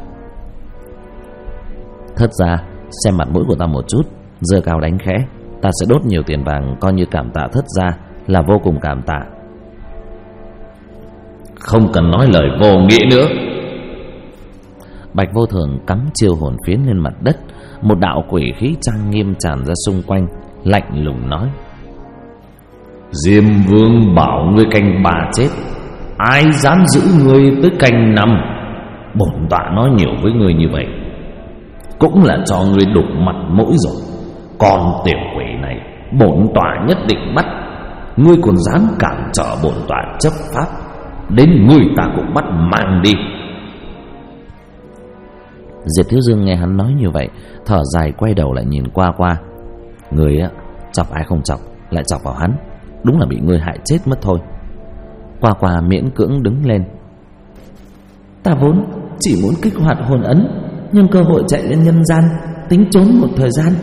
Thất ra xem mặt mũi của ta một chút, giơ cao đánh khẽ, ta sẽ đốt nhiều tiền vàng coi như cảm tạ thất ra, là vô cùng cảm tạ. Không cần nói lời vô nghĩa nữa. Bạch Vô Thường cắm chiêu hồn phiến lên mặt đất, một đạo quỷ khí trang nghiêm tràn ra xung quanh, lạnh lùng nói. Diêm Vương bảo ngươi canh 3 chết, ai dám giữ ngươi tới canh 5? Bổn tọa nói nhiều với ngươi như vậy cũng là cho ngươi đục mặt mũi rồi. Còn tiểu quỷ này bổn tọa nhất định bắt. Ngươi còn dám cản trở bổn tọa chấp pháp, đến ngươi ta cũng bắt mang đi. Diệp Thiếu Dương nghe hắn nói như vậy, thở dài quay đầu lại nhìn Qua Qua. Người á, chọc ai không chọc, lại chọc vào hắn, đúng là bị ngươi hại chết mất thôi. Qua Qua miễn cưỡng đứng lên. Ta vốn chỉ muốn kích hoạt hồn ấn, nhưng cơ hội chạy lên nhân gian, tính trốn một thời gian,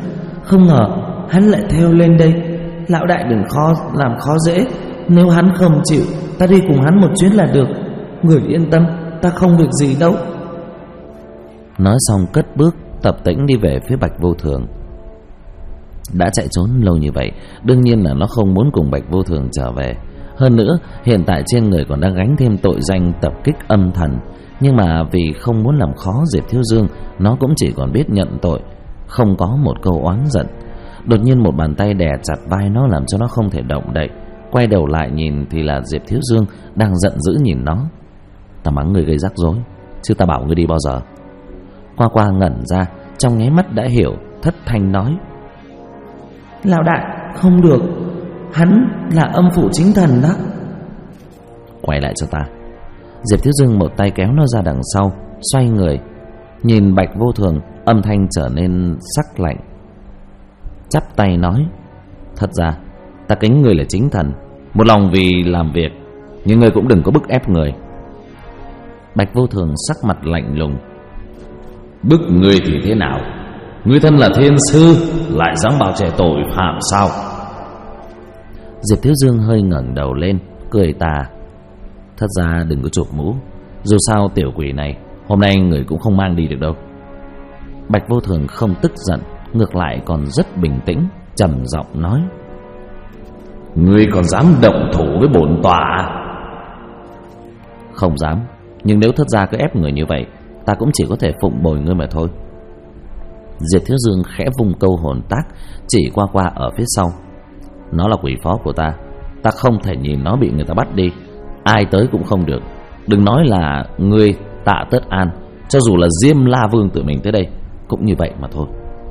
Không ngờ hắn lại theo lên đây. Lão đại đừng làm khó dễ. Nếu hắn không chịu, ta đi cùng hắn một chuyến là được. Người yên tâm, ta không việc gì đâu. Nói xong cất bước tập tễnh đi về phía Bạch Vô Thường. Đã chạy trốn lâu như vậy, đương nhiên là nó không muốn cùng Bạch Vô Thường trở về. Hơn nữa hiện tại trên người còn đang gánh thêm tội danh tập kích âm thần. Nhưng mà vì không muốn làm khó Diệp Thiếu Dương, nó cũng chỉ còn biết nhận tội, không có một câu oán giận. Đột nhiên một bàn tay đè chặt vai nó, làm cho nó không thể động đậy. Quay đầu lại nhìn thì là Diệp Thiếu Dương đang giận dữ nhìn nó. Ta mắng người gây rắc rối, chứ ta bảo ngươi đi bao giờ. Qua ngẩn ra, trong nháy mắt đã hiểu, thất thanh nói: Lão đại, không được, hắn là âm phụ chính thần đó. Quay lại cho ta. Diệp Thiếu Dương một tay kéo nó ra đằng sau, xoay người nhìn Bạch Vô Thường, âm thanh trở nên sắc lạnh, chắp tay nói: Thật ra ta kính người là chính thần, một lòng vì làm việc, nhưng người cũng đừng có bức ép người. Bạch Vô Thường sắc mặt lạnh lùng: Bức người thì thế nào? Người thân là thiên sư, lại dám bảo trẻ tội phạm sao? Diệp Thiếu Dương hơi ngẩng đầu lên, cười tà: Thật ra đừng có chụp mũ, dù sao tiểu quỷ này hôm nay người cũng không mang đi được đâu. Bạch Vô Thường không tức giận, ngược lại còn rất bình tĩnh, trầm giọng nói: Ngươi còn dám động thủ với bổn tọa? Không dám, nhưng nếu Thất gia cứ ép người như vậy, ta cũng chỉ có thể phụng bồi ngươi mà thôi. Diệp Thiếu Dương khẽ vung câu hồn tác chỉ qua ở phía sau: Nó là quỷ phó của ta, ta không thể nhìn nó bị người ta bắt đi. Ai tới cũng không được. Đừng nói là ngươi Tạ Tất An, cho dù là Diêm La Vương tự mình tới đây cũng như vậy mà thôi.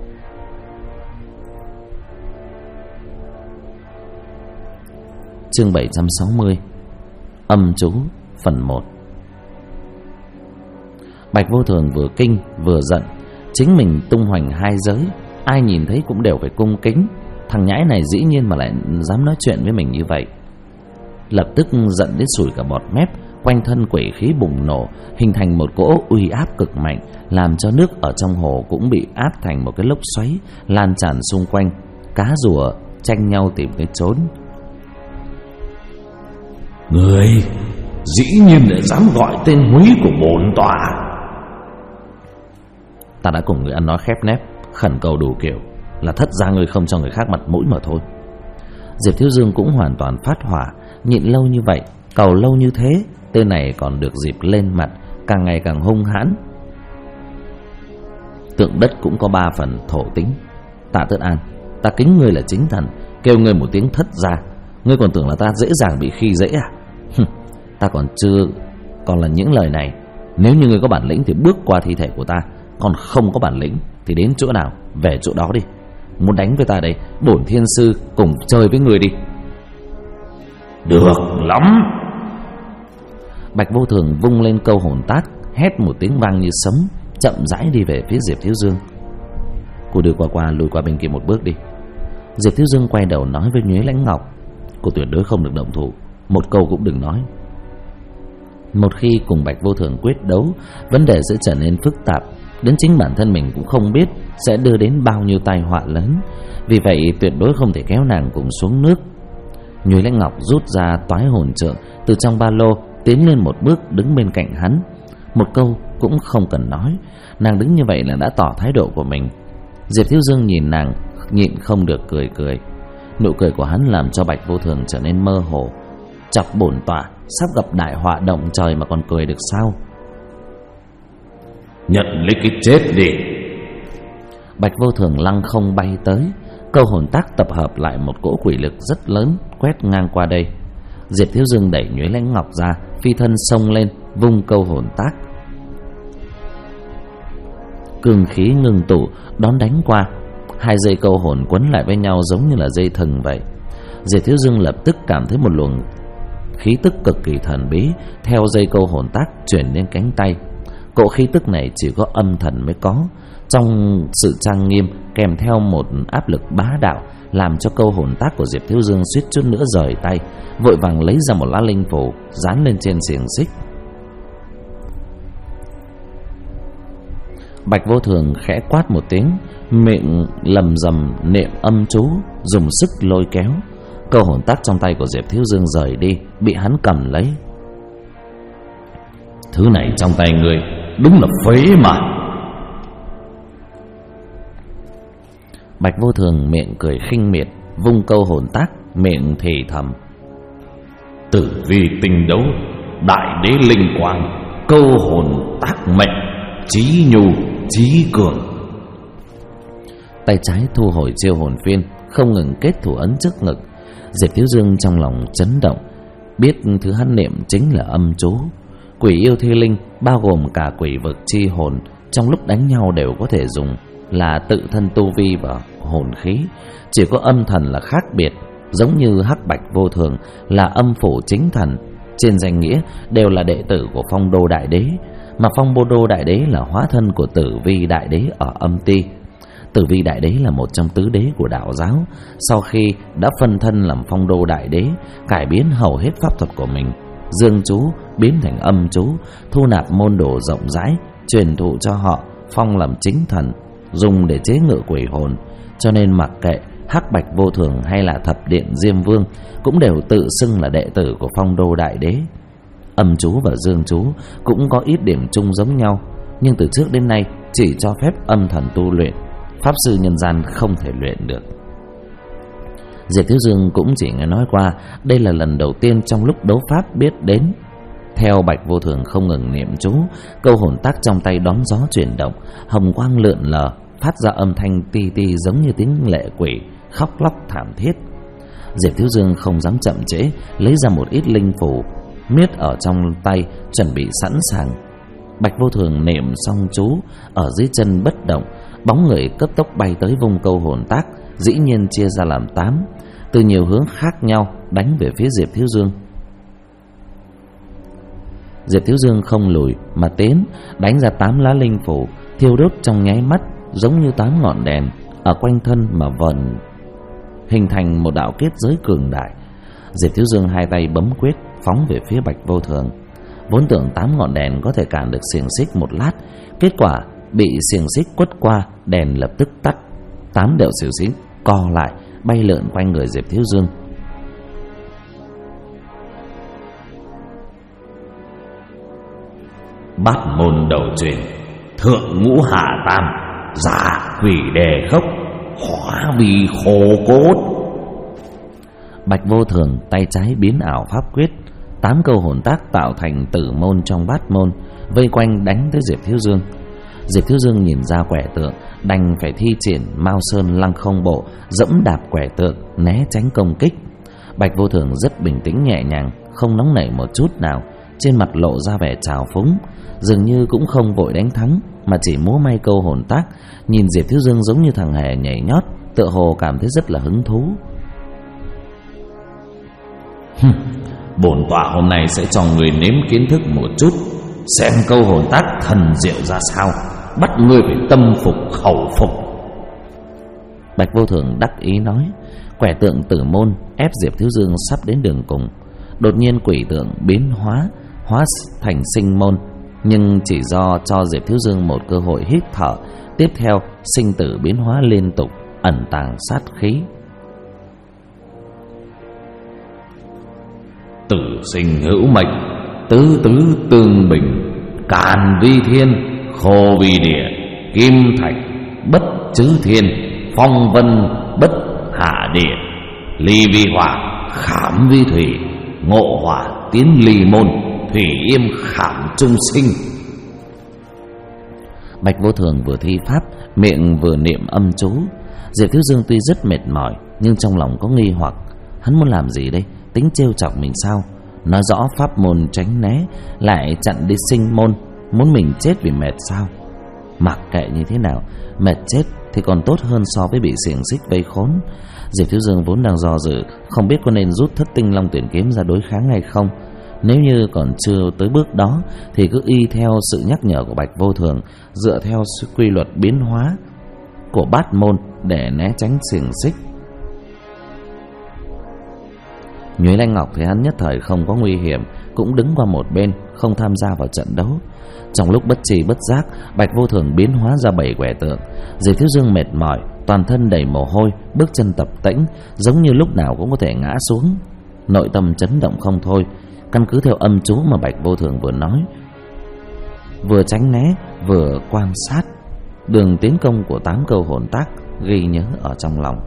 Chương 760 Âm chú phần 1. Bạch Vô Thường vừa kinh vừa giận. Chính mình tung hoành hai giới, ai nhìn thấy cũng đều phải cung kính. Thằng nhãi này dĩ nhiên mà lại dám nói chuyện với mình như vậy. Lập tức giận đến sùi cả bọt mép, quanh thân quỷ khí bùng nổ, hình thành một cỗ uy áp cực mạnh, làm cho nước ở trong hồ cũng bị áp thành một cái lốc xoáy, lan tràn xung quanh. Cá rùa tranh nhau tìm cái trốn. Người dĩ nhiên lại dám gọi tên húy của bổn tọa. Ta đã cùng người ăn nói khép nép, khẩn cầu đủ kiểu, là Thất gia người không cho người khác mặt mũi mà thôi. Diệp Thiếu Dương cũng hoàn toàn phát hỏa. Nhịn lâu như vậy, cầu lâu như thế, tên này còn được dịp lên mặt, càng ngày càng hung hãn. Tượng đất cũng có 3 phần thổ tính. Tạ Tất An, ta kính ngươi là chính thần, kêu ngươi một tiếng Thất gia, ngươi còn tưởng là ta dễ dàng bị khi dễ à? Ta còn là những lời này. Nếu như ngươi có bản lĩnh thì bước qua thi thể của ta, còn không có bản lĩnh thì đến chỗ nào về chỗ đó đi. Muốn đánh với ta đây, bổn thiên sư cùng chơi với ngươi đi. Được lắm. Bạch Vô Thường vung lên câu hồn tác, hét một tiếng vang như sấm, chậm rãi đi về phía Diệp Thiếu Dương. Cô đưa qua lùi qua bên kia một bước đi. Diệp Thiếu Dương quay đầu nói với Nhuế Lãnh Ngọc: Cô tuyệt đối không được động thủ, một câu cũng đừng nói. Một khi cùng Bạch Vô Thường quyết đấu, vấn đề sẽ trở nên phức tạp, đến chính bản thân mình cũng không biết sẽ đưa đến bao nhiêu tai họa lớn. Vì vậy tuyệt đối không thể kéo nàng cùng xuống nước. Nhuế Lãnh Ngọc rút ra toái hồn trượng từ trong ba lô, tiến lên một bước đứng bên cạnh hắn. Một câu cũng không cần nói, nàng đứng như vậy là đã tỏ thái độ của mình. Diệp Thiếu Dương nhìn nàng, nhịn không được cười. Nụ cười của hắn làm cho Bạch Vô Thường trở nên mơ hồ. Chọc bổn tọa sắp gặp đại họa động trời mà còn cười được sao? Nhận lấy cái chết đi. Bạch Vô Thường lăng không bay tới, câu hồn tác tập hợp lại một cỗ quỷ lực rất lớn quét ngang qua đây. Diệp Thiếu Dương đẩy Nhuế Lãnh Ngọc ra, phi thân xông lên, vung câu hồn tác. Cường khí ngừng tụ đón đánh qua. 2 dây câu hồn quấn lại với nhau giống như là dây thừng vậy. Diệp Thiếu Dương lập tức cảm thấy một luồng khí tức cực kỳ thần bí theo dây câu hồn tác chuyển lên cánh tay. Cỗ khí tức này chỉ có âm thần mới có, trong sự trang nghiêm kèm theo một áp lực bá đạo, làm cho câu hồn tác của Diệp Thiếu Dương suýt chút nữa rời tay, vội vàng lấy ra một lá linh phù dán lên trên xiềng xích. Bạch Vô Thường khẽ quát một tiếng, miệng lầm rầm niệm âm chú, dùng sức lôi kéo. Câu hồn tác trong tay của Diệp Thiếu Dương rời đi, bị hắn cầm lấy. Thứ này trong tay ngươi đúng là phế mà. Bạch Vô Thường miệng cười khinh miệt, vung câu hồn tác, miệng thì thầm: Tử vi tinh đấu, đại đế linh quang, câu hồn tác mệnh, chí nhu chí cường. Tay trái thu hồi chiêu hồn phiên, không ngừng kết thủ ấn trước ngực. Diệp Thiếu Dương trong lòng chấn động, biết thứ hắn niệm chính là âm chú. Quỷ yêu thi linh bao gồm cả quỷ vực chi hồn, trong lúc đánh nhau đều có thể dùng là tự thân tu vi và hồn khí, chỉ có âm thần là khác biệt. Giống như Hắc Bạch Vô Thường là âm phủ chính thần, trên danh nghĩa đều là đệ tử của Phong Đô Đại Đế, mà Phong Đô Đại Đế là hóa thân của Tử Vi Đại Đế ở âm ti. Tử Vi Đại Đế là một trong tứ đế của đạo giáo, sau khi đã phân thân làm Phong Đô Đại Đế, cải biến hầu hết pháp thuật của mình, dương chú biến thành âm chú, thu nạp môn đồ rộng rãi, truyền thụ cho họ, phong làm chính thần, dùng để chế ngự quỷ hồn. Cho nên mặc kệ Hắc Bạch Vô Thường hay là Thập Điện Diêm Vương cũng đều tự xưng là đệ tử của Phong Đô Đại Đế. Âm chú và dương chú cũng có ít điểm chung giống nhau, nhưng từ trước đến nay chỉ cho phép âm thần tu luyện, pháp sư nhân gian không thể luyện được. Diệp Thiếu Dương cũng chỉ nghe nói qua, đây là lần đầu tiên trong lúc đấu pháp biết đến. Theo Bạch Vô Thường không ngừng niệm chú, câu hồn tác trong tay đón gió chuyển động, hồng quang lượn lờ, phát ra âm thanh ti ti giống như tiếng lệ quỷ khóc lóc thảm thiết. Diệp Thiếu Dương không dám chậm trễ, lấy ra một ít linh phù miết ở trong tay, chuẩn bị sẵn sàng. Bạch Vô Thường niệm xong chú, ở dưới chân bất động, bóng người cấp tốc bay tới vùng câu hồn tác, dĩ nhiên chia ra làm 8, từ nhiều hướng khác nhau đánh về phía Diệp Thiếu Dương. Diệp Thiếu Dương không lùi mà tiến, đánh ra 8 lá linh phù, thiêu đốt trong nháy mắt, giống như 8 ngọn đèn ở quanh thân mà vần hình thành một đạo kết giới cường đại. Diệp Thiếu Dương hai tay bấm quyết, phóng về phía Bạch Vô Thường. Vốn tưởng 8 ngọn đèn có thể cản được xiềng xích một lát, kết quả bị xiềng xích quất qua, đèn lập tức tắt. 8 đạo xiềng xích co lại, bay lượn quanh người Diệp Thiếu Dương. Bát môn đầu truyền, thượng ngũ hạ tam, giả quỷ đề khốc, hóa vì khổ cốt. Bạch Vô Thường tay trái biến ảo pháp quyết, 8 câu hồn tác tạo thành tử môn trong bát môn, vây quanh đánh tới Diệp Thiếu Dương. Diệp Thiếu Dương nhìn ra quẻ tượng, đành phải thi triển Mao Sơn Lăng Không Bộ, dẫm đạp quẻ tượng né tránh công kích. Bạch Vô Thường rất bình tĩnh nhẹ nhàng, không nóng nảy một chút nào, trên mặt lộ ra vẻ trào phúng, dường như cũng không vội đánh thắng, mà chỉ múa may câu hồn tác, nhìn Diệp Thiếu Dương giống như thằng hề nhảy nhót, tựa hồ cảm thấy rất là hứng thú. Bổn tọa hôm nay sẽ cho người nếm kiến thức một chút, xem câu hồn tác thần diệu ra sao, bắt ngươi phải tâm phục khẩu phục. Bạch Vô Thường đắc ý nói. Quẻ tượng tử môn ép Diệp Thiếu Dương sắp đến đường cùng. Đột nhiên quỷ tượng biến hóa thành sinh môn, nhưng chỉ do cho Diệp Thiếu Dương một cơ hội hít thở. Tiếp theo sinh tử biến hóa liên tục, ẩn tàng sát khí. Tử sinh hữu mệnh, tứ tứ tương bình, càn vi thiên, khô vi địa, kim thạch bất chứ thiên, phong vân bất hạ địa, ly vi hỏa, khảm vi thủy, ngộ hỏa tiến ly môn, thủy yêm khảm trung sinh. Bạch Vô Thường vừa thi pháp, miệng vừa niệm âm chú. Diệp Thiếu Dương tuy rất mệt mỏi, nhưng trong lòng có nghi hoặc. Hắn muốn làm gì đây? Tính trêu chọc mình sao? Nói rõ pháp môn tránh né, lại chặn đi sinh môn, muốn mình chết vì mệt sao? Mặc kệ như thế nào, mệt chết thì còn tốt hơn so với bị xiềng xích vây khốn. Diệp Thiếu Dương vốn đang do dự, không biết có nên rút Thất Tinh Long Tuyển Kiếm ra đối kháng hay không. Nếu như còn chưa tới bước đó thì cứ y theo sự nhắc nhở của Bạch Vô Thường, dựa theo quy luật biến hóa của bát môn để né tránh xiềng xích. Nhuế Lanh Ngọc thấy hắn nhất thời không có nguy hiểm, cũng đứng qua một bên, không tham gia vào trận đấu. Trong lúc bất tri bất giác, Bạch Vô Thường biến hóa ra 7 quẻ tượng. Diệp Thiếu Dương mệt mỏi, toàn thân đầy mồ hôi, bước chân tập tễnh, giống như lúc nào cũng có thể ngã xuống. Nội tâm chấn động không thôi. Căn cứ theo âm chú mà Bạch Vô Thường vừa nói, vừa tránh né vừa quan sát đường tiến công của 8 câu hồn tác, ghi nhớ ở trong lòng.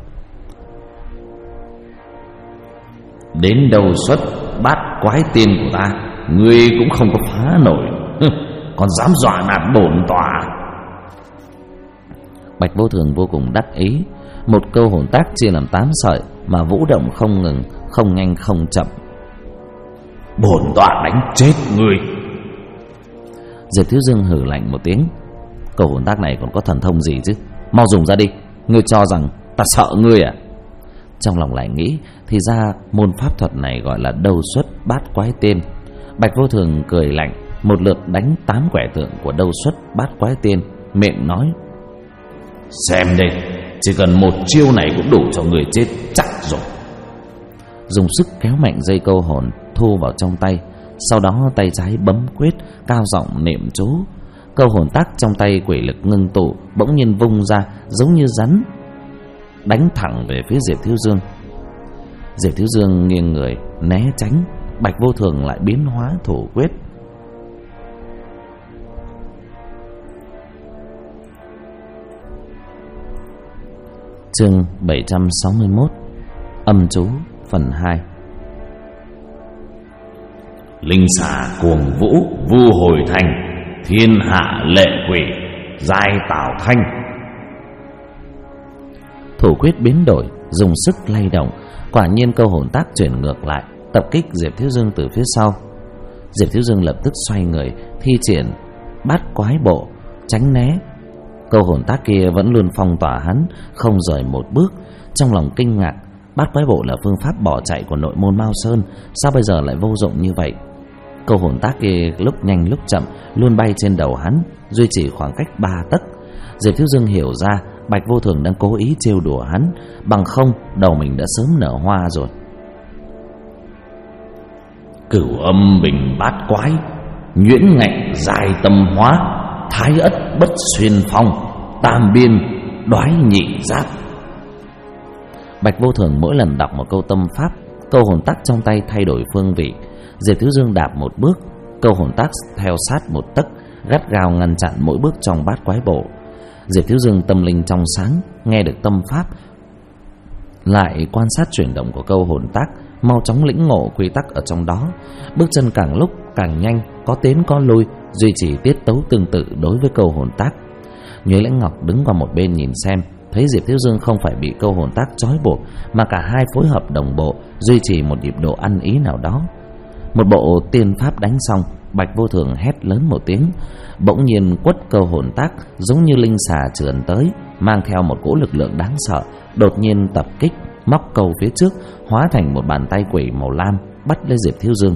Đến đầu xuất bát quái tiên của ta, ngươi cũng không có phá nổi, còn dám dọa nạt bổn tọa. Bạch Vô Thường vô cùng đắc ý. Một câu hồn tác chia làm 8 sợi mà vũ động không ngừng, không nhanh không chậm. Bổn tọa đánh chết ngươi. Diệp Thiếu Dương hừ lạnh một tiếng. Câu hồn tác này còn có thần thông gì chứ? Mau dùng ra đi. Ngươi cho rằng ta sợ ngươi à? Trong lòng lại nghĩ, thì ra môn pháp thuật này gọi là đầu xuất bát quái tiên. Bạch Vô Thường cười lạnh, một lượt đánh 8 quẻ tượng của đầu xuất bát quái tiên, miệng nói: Xem đây, chỉ cần một chiêu này cũng đủ cho người chết chắc rồi. Dùng sức kéo mạnh dây câu hồn thu vào trong tay. Sau đó tay trái bấm quyết, cao giọng niệm chú. Câu hồn tác trong tay quỷ lực ngưng tụ, bỗng nhiên vung ra giống như rắn, đánh thẳng về phía Diệp Thiếu Dương. Diệp Thiếu Dương nghiêng người né tránh. Bạch Vô Thường lại biến hóa thủ quyết. Chương 761 Âm chú phần 2. Linh xà cuồng vũ, vu hồi thành, thiên hạ lệ quỷ, giai tảo thanh. Thủ quyết biến đổi, dùng sức lay động, quả nhiên câu hồn tác chuyển ngược lại, tập kích Diệp Thiếu Dương từ phía sau. Diệp Thiếu Dương lập tức xoay người, thi triển bát quái bộ, tránh né. Câu hồn tác kia vẫn luôn phong tỏa hắn, không rời một bước. Trong lòng kinh ngạc, bát quái bộ là phương pháp bỏ chạy của nội môn Mao Sơn, sao bây giờ lại vô dụng như vậy? Câu hồn tác kia lúc nhanh lúc chậm luôn bay trên đầu hắn, duy trì khoảng cách 3 tấc. Diệp Thiếu Dương hiểu ra Bạch Vô Thường đang cố ý trêu đùa hắn, bằng không đầu mình đã sớm nở hoa rồi. Cửu âm bình bát quái, nhuyễn ngạnh dài tâm hóa, thái ất bất xuyên phong, tam biên đoái nhị giáp. Bạch Vô Thường mỗi lần đọc một câu tâm pháp, câu hồn tác trong tay thay đổi phương vị. Diệp Thiếu Dương đạp một bước, câu hồn tác theo sát một tấc, gắt gao ngăn chặn mỗi bước trong bát quái bộ. Diệp Thiếu Dương tâm linh trong sáng, nghe được tâm pháp, lại quan sát chuyển động của câu hồn tác, mau chóng lĩnh ngộ quy tắc ở trong đó. Bước chân càng lúc càng nhanh, có tiến có lui, duy trì tiết tấu tương tự đối với câu hồn tác. Nhuế Lãnh Ngọc đứng qua một bên nhìn xem, thấy Diệp Thiếu Dương không phải bị câu hồn tác trói buộc, mà cả hai phối hợp đồng bộ, duy trì một nhịp độ ăn ý nào đó. Một bộ tiên pháp đánh xong, Bạch Vô Thường hét lớn một tiếng, bỗng nhiên quất câu hồn tác giống như linh xà trườn tới, mang theo một cỗ lực lượng đáng sợ, đột nhiên tập kích, móc câu phía trước, hóa thành một bàn tay quỷ màu lam bắt lấy Diệp Thiếu Dương.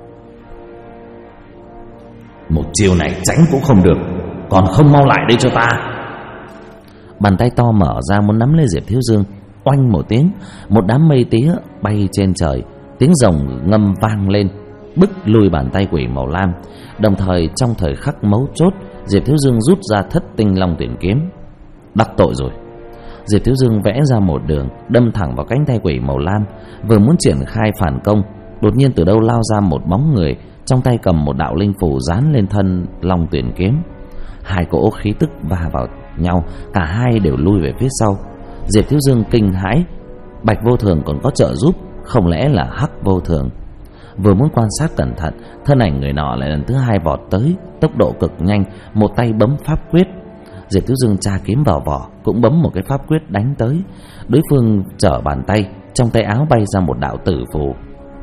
Một chiêu này tránh cũng không được, còn không mau lại đây cho ta. Bàn tay to mở ra muốn nắm lấy Diệp Thiếu Dương. Oanh một tiếng, một đám mây tía bay trên trời, tiếng rồng ngâm vang lên, bức lùi bàn tay quỷ màu lam. Đồng thời trong thời khắc mấu chốt, Diệp Thiếu Dương rút ra Thất Tinh Long Tuyển kiếm. Đắc tội rồi. Diệp Thiếu Dương vẽ ra một đường đâm thẳng vào cánh tay quỷ màu lam, vừa muốn triển khai phản công, đột nhiên từ đâu lao ra một bóng người, trong tay cầm một đạo linh phù dán lên thân Long Tuyển kiếm. Hai cỗ khí tức va vào nhau, cả hai đều lui về phía sau. Diệp Thiếu Dương kinh hãi, Bạch Vô Thường còn có trợ giúp, không lẽ là Hắc Vô Thường? Vừa muốn quan sát cẩn thận, thân ảnh người nọ lại lần thứ hai vọt tới, tốc độ cực nhanh, một tay bấm pháp quyết. Diệp Thiếu Dương tra kiếm vào vỏ, cũng bấm một cái pháp quyết đánh tới. Đối phương trở bàn tay, trong tay áo bay ra một đạo tử phù.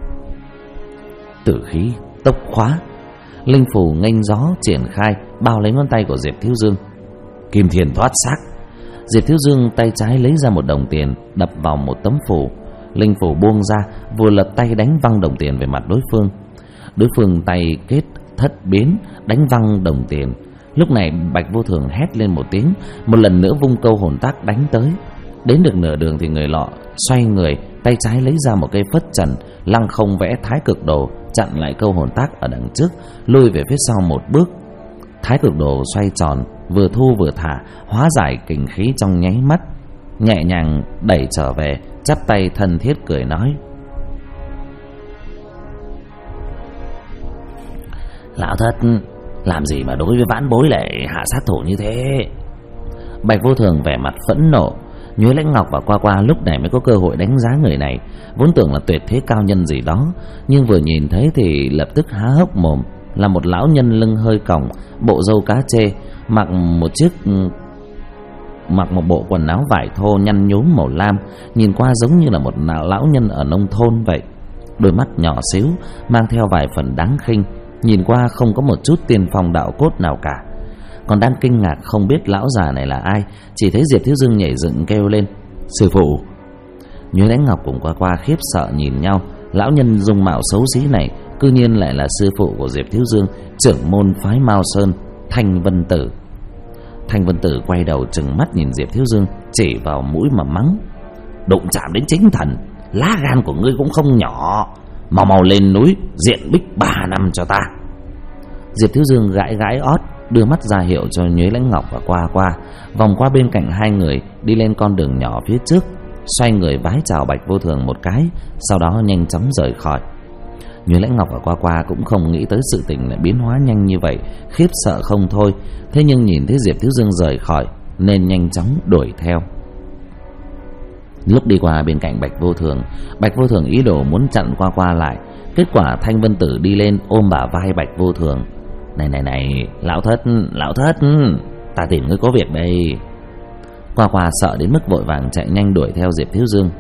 Tử khí tốc khóa, linh phù nghênh gió triển khai, bao lấy ngón tay của Diệp Thiếu Dương. Kim Thiền thoát xác. Diệp Thiếu Dương tay trái lấy ra một đồng tiền, đập vào một tấm phù. Linh phù buông ra, vừa lật tay đánh văng đồng tiền về mặt đối phương. Đối phương tay kết thất biến, đánh văng đồng tiền. Lúc này Bạch Vô Thường hét lên một tiếng, một lần nữa vung câu hồn tác đánh tới. Đến được nửa đường thì người lọ xoay người, tay trái lấy ra một cây phất trần, lăng không vẽ thái cực đồ chặn lại câu hồn tác ở đằng trước, lui về phía sau một bước. Thái cực đồ xoay tròn, vừa thu vừa thả, hóa giải kình khí trong nháy mắt, nhẹ nhàng đẩy trở về, chắp tay thân thiết cười nói: "Lão thất, làm gì mà đối với vãn bối lại hạ sát thủ như thế?" Bạch Vô Thường vẻ mặt phẫn nộ. Nhuế Lãnh Ngọc và Qua Qua lúc này mới có cơ hội đánh giá người này, vốn tưởng là tuyệt thế cao nhân gì đó, nhưng vừa nhìn thấy thì lập tức há hốc mồm. Là một lão nhân lưng hơi còng, bộ râu cá chê, mặc một bộ quần áo vải thô nhăn nhúm màu lam, nhìn qua giống như là một lão nhân ở nông thôn vậy. Đôi mắt nhỏ xíu, mang theo vài phần đáng khinh, nhìn qua không có một chút tiên phong đạo cốt nào cả. Còn đang kinh ngạc không biết lão già này là ai, chỉ thấy Diệp Thiếu Dương nhảy dựng kêu lên: "Sư phụ!" Nhuế Lãnh Ngọc cùng Qua Qua khiếp sợ nhìn nhau. Lão nhân dung mạo xấu xí này cư nhiên lại là sư phụ của Diệp Thiếu Dương, trưởng môn phái Mao Sơn, Thanh Vân Tử. Thanh Vân Tử quay đầu trừng mắt nhìn Diệp Thiếu Dương, chỉ vào mũi mà mắng: "Đụng chạm đến chính thần, lá gan của ngươi cũng không nhỏ, mau lên núi diện bích 3 năm cho ta." Diệp Thiếu Dương gãi gãi ót, đưa mắt ra hiệu cho Nhuế Lãnh Ngọc và Qua Qua, vòng qua bên cạnh hai người, đi lên con đường nhỏ phía trước, xoay người vái chào Bạch Vô Thường một cái, sau đó nhanh chóng rời khỏi. Nhuế Lãnh Ngọc và Qua Qua cũng không nghĩ tới sự tình lại biến hóa nhanh như vậy, khiếp sợ không thôi. Thế nhưng nhìn thấy Diệp Thiếu Dương rời khỏi nên nhanh chóng đuổi theo. Lúc đi qua bên cạnh Bạch Vô Thường ý đồ muốn chặn Qua Qua lại, kết quả Thanh Vân Tử đi lên ôm bả vai Bạch Vô Thường: Này, lão thất, ta tìm ngươi có việc đây." Qua Qua sợ đến mức vội vàng chạy nhanh đuổi theo Diệp Thiếu Dương.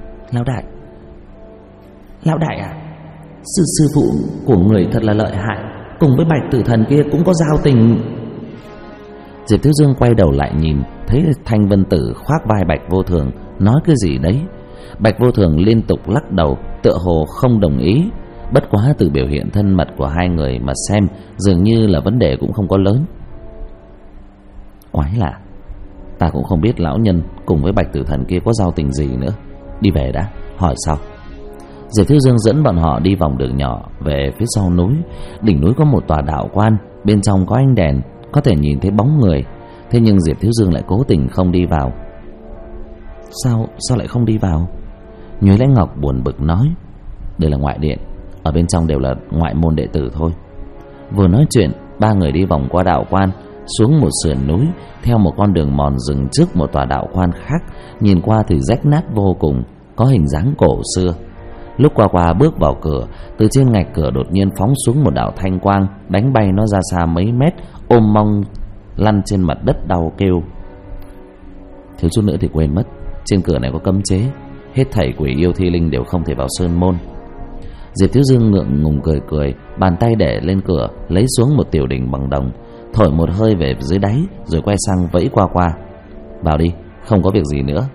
Lão đại à, sư phụ của người thật là lợi hại, cùng với Bạch Tử Thần kia cũng có giao tình." Diệp Thiếu Dương quay đầu lại nhìn, thấy Thanh Vân Tử khoác vai Bạch Vô Thường nói cái gì đấy. Bạch Vô Thường liên tục lắc đầu, tựa hồ không đồng ý. Bất quá từ biểu hiện thân mật của hai người mà xem, dường như là vấn đề cũng không có lớn. Quái lạ, ta cũng không biết lão nhân cùng với Bạch Tử Thần kia có giao tình gì nữa. Đi về đã, hỏi sau. Diệp Thiếu Dương dẫn bọn họ đi vòng đường nhỏ về phía sau núi. Đỉnh núi có một tòa đạo quan, bên trong có ánh đèn, có thể nhìn thấy bóng người. Thế nhưng Diệp Thiếu Dương lại cố tình không đi vào. Sao lại không đi vào? Nhuế Lãnh Ngọc buồn bực nói: "Đây là ngoại điện, ở bên trong đều là ngoại môn đệ tử thôi." Vừa nói chuyện, ba người đi vòng qua đạo quan, xuống một sườn núi, theo một con đường mòn dừng trước một tòa đạo quan khác, nhìn qua thì rách nát vô cùng, có hình dáng cổ xưa. Lúc Qua bước vào cửa, từ trên ngạch cửa đột nhiên phóng xuống một đạo thanh quang, đánh bay nó ra xa mấy mét, ôm mông lăn trên mặt đất đau kêu. Thiếu chút nữa thì quên mất, trên cửa này có cấm chế, hết thảy quỷ yêu thi linh đều không thể vào sơn môn. Diệp Thiếu Dương ngượng ngùng cười, bàn tay để lên cửa, lấy xuống một tiểu đỉnh bằng đồng, thổi một hơi về dưới đáy, rồi quay sang vẫy Qua: "Vào đi, không có việc gì nữa."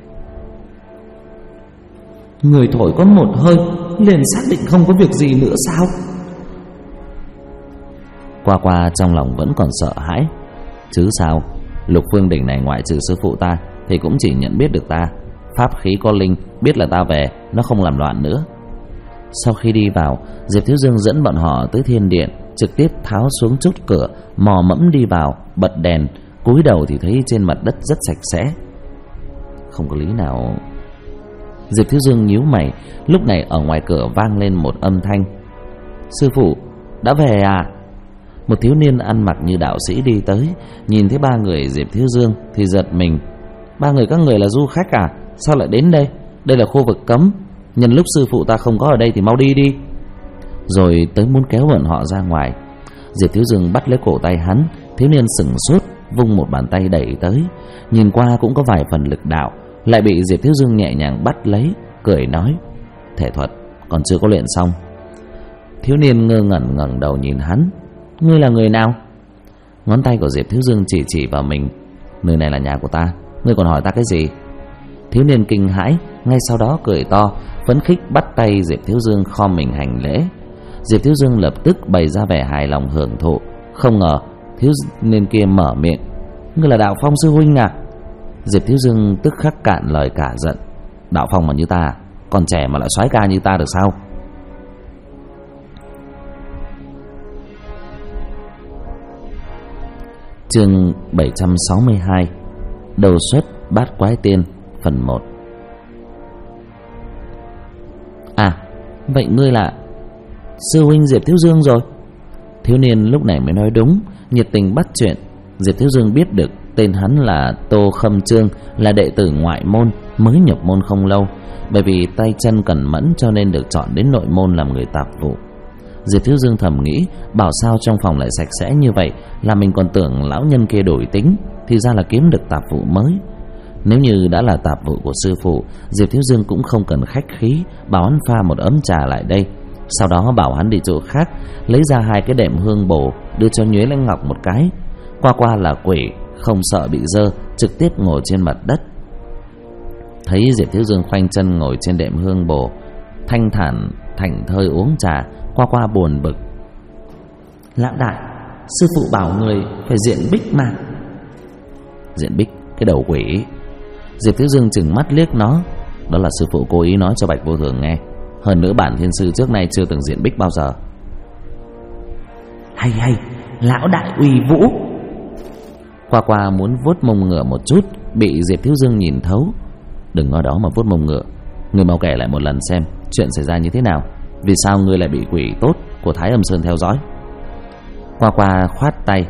"Người thổi có một hơi liền xác định không có việc gì nữa sao?" Qua trong lòng vẫn còn sợ hãi. Chứ sao, Lục Phương đỉnh này ngoại trừ sư phụ ta thì cũng chỉ nhận biết được ta, pháp khí có linh, biết là ta về, nó không làm loạn nữa. Sau khi đi vào, Diệp Thiếu Dương dẫn bọn họ tới thiên điện, trực tiếp tháo xuống chốt cửa, mò mẫm đi vào, bật đèn, cúi đầu thì thấy trên mặt đất rất sạch sẽ. Không có lý nào. Diệp Thiếu Dương nhíu mày. Lúc này ở ngoài cửa vang lên một âm thanh: "Sư phụ, đã về à?" Một thiếu niên ăn mặc như đạo sĩ đi tới, nhìn thấy ba người Diệp Thiếu Dương thì giật mình. "Ba người các người là du khách à? Sao lại đến đây? Đây là khu vực cấm, nhân lúc sư phụ ta không có ở đây thì mau đi đi." Rồi tới muốn kéo bọn họ ra ngoài. Diệp Thiếu Dương bắt lấy cổ tay hắn. Thiếu niên sững sốt, vung một bàn tay đẩy tới, nhìn qua cũng có vài phần lực đạo, lại bị Diệp Thiếu Dương nhẹ nhàng bắt lấy, cười nói: "Thể thuật còn chưa có luyện xong." Thiếu niên ngơ ngẩn ngẩng đầu nhìn hắn: "Ngươi là người nào?" Ngón tay của Diệp Thiếu Dương chỉ vào mình: "Nơi này là nhà của ta, ngươi còn hỏi ta cái gì?" Thiếu niên kinh hãi, ngay sau đó cười to, phấn khích bắt tay Diệp Thiếu Dương khom mình hành lễ. Diệp Thiếu Dương lập tức bày ra vẻ hài lòng hưởng thụ. Không ngờ thiếu niên kia mở miệng: "Ngươi là Đạo Phong sư huynh à?" Diệp Thiếu Dương tức khắc cạn lời cả giận: "Đạo Phong mà như ta, còn trẻ mà lại soái ca như ta được sao?" Chương 762. Đầu xuất bát quái tiên phần 1. À, vậy ngươi là sư huynh Diệp Thiếu Dương rồi. Thiếu niên lúc này mới nói đúng, nhiệt tình bắt chuyện. Diệp Thiếu Dương biết được tên hắn là Tô Khâm Trương, là đệ tử ngoại môn, mới nhập môn không lâu. Bởi vì tay chân cẩn mẫn cho nên được chọn đến nội môn làm người tạp vụ. Diệp Thiếu Dương thầm nghĩ, bảo sao trong phòng lại sạch sẽ như vậy, là mình còn tưởng lão nhân kia đổi tính, thì ra là kiếm được tạp vụ mới. Nếu như đã là tạp vụ của sư phụ, Diệp Thiếu Dương cũng không cần khách khí, bảo hắn pha một ấm trà lại đây. Sau đó bảo hắn đi chỗ khác, lấy ra 2 cái đệm hương bổ, đưa cho Nhuế Lãnh Ngọc một cái. Qua là quỷ, không sợ bị dơ, trực tiếp ngồi trên mặt đất. Thấy Diệp Thiếu Dương khoanh chân ngồi trên đệm hương bổ, thanh thản thảnh thơi uống trà, qua buồn bực. Lão đại, sư phụ bảo người phải diện bích mà. Diện bích, cái đầu quỷ. Diệp Thiếu Dương chừng mắt liếc nó. Đó là sư phụ cố ý nói cho Bạch Vô Thường nghe. Hơn nữa bản thiên sư trước nay chưa từng diện bích bao giờ. Hay, lão đại uy vũ. Qua muốn vuốt mông ngựa một chút, bị Diệp Thiếu Dương nhìn thấu. Đừng ở đó mà vuốt mông ngựa, người mau kể lại một lần xem chuyện xảy ra như thế nào. Vì sao ngươi lại bị quỷ tốt của Thái Âm Sơn theo dõi? Qua khoát tay.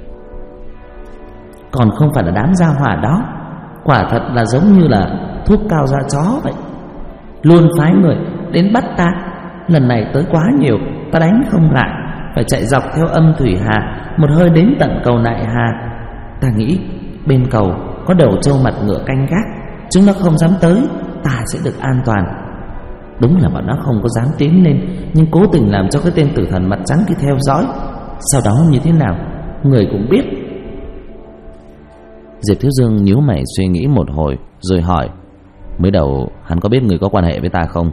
Còn không phải là đám gia hỏa đó, quả thật là giống như là thuốc cao da chó vậy, luôn phái người đến bắt ta. Lần này tới quá nhiều, ta đánh không lại, phải chạy dọc theo âm thủy hà, một hơi đến tận cầu Nại Hà. Ta nghĩ bên cầu có đầu trâu mặt ngựa canh gác, chúng nó không dám tới, ta sẽ được an toàn. Đúng là bọn nó không có dám tiến lên, nhưng cố tình làm cho cái tên tử thần mặt trắng kia theo dõi. Sau đó như thế nào, người cũng biết. Diệp Thiếu Dương nhíu mày suy nghĩ một hồi, rồi hỏi: mới đầu hắn có biết người có quan hệ với ta không?